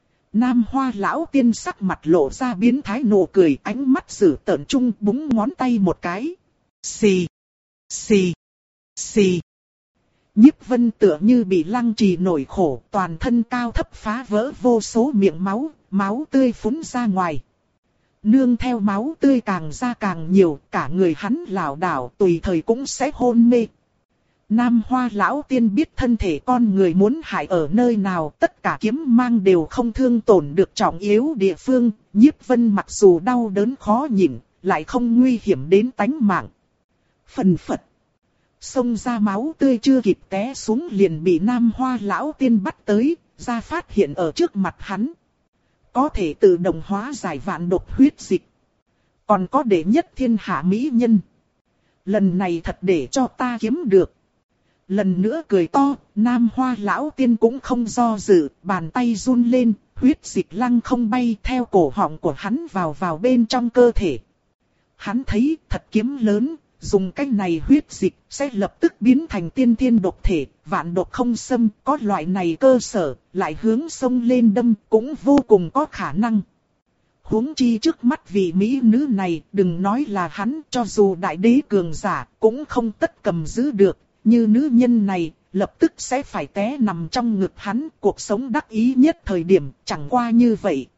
Nam Hoa lão tiên sắc mặt lộ ra biến thái nụ cười, ánh mắt dữ tợn trung, búng ngón tay một cái. Xì, xì, xì. Nhiếp Vân tựa như bị lăng trì nổi khổ, toàn thân cao thấp phá vỡ vô số miệng máu, máu tươi phún ra ngoài. Nương theo máu tươi càng ra càng nhiều, cả người hắn lảo đảo, tùy thời cũng sẽ hôn mê. Nam Hoa lão tiên biết thân thể con người muốn hại ở nơi nào, tất cả kiếm mang đều không thương tổn được trọng yếu địa phương. Nhiếp Vân mặc dù đau đớn khó nhịn, lại không nguy hiểm đến tánh mạng. Phần phật, xông ra máu tươi chưa kịp té xuống liền bị Nam Hoa lão tiên bắt tới, ra phát hiện ở trước mặt hắn. Có thể tự động hóa giải vạn độc huyết dịch. Còn có đệ nhất thiên hạ mỹ nhân. Lần này thật để cho ta kiếm được. Lần nữa cười to, Nam Hoa lão tiên cũng không do dự, bàn tay run lên, huyết dịch lăng không bay theo cổ họng của hắn vào vào bên trong cơ thể. Hắn thấy thật kiếm lớn, dùng cách này huyết dịch sẽ lập tức biến thành tiên thiên độc thể, vạn độc không xâm, có loại này cơ sở, lại hướng sông lên đâm cũng vô cùng có khả năng. Huống chi trước mắt vị mỹ nữ này, đừng nói là hắn, cho dù đại đế cường giả cũng không tất cầm giữ được, như nữ nhân này, lập tức sẽ phải té nằm trong ngực hắn, cuộc sống đắc ý nhất thời điểm, chẳng qua như vậy,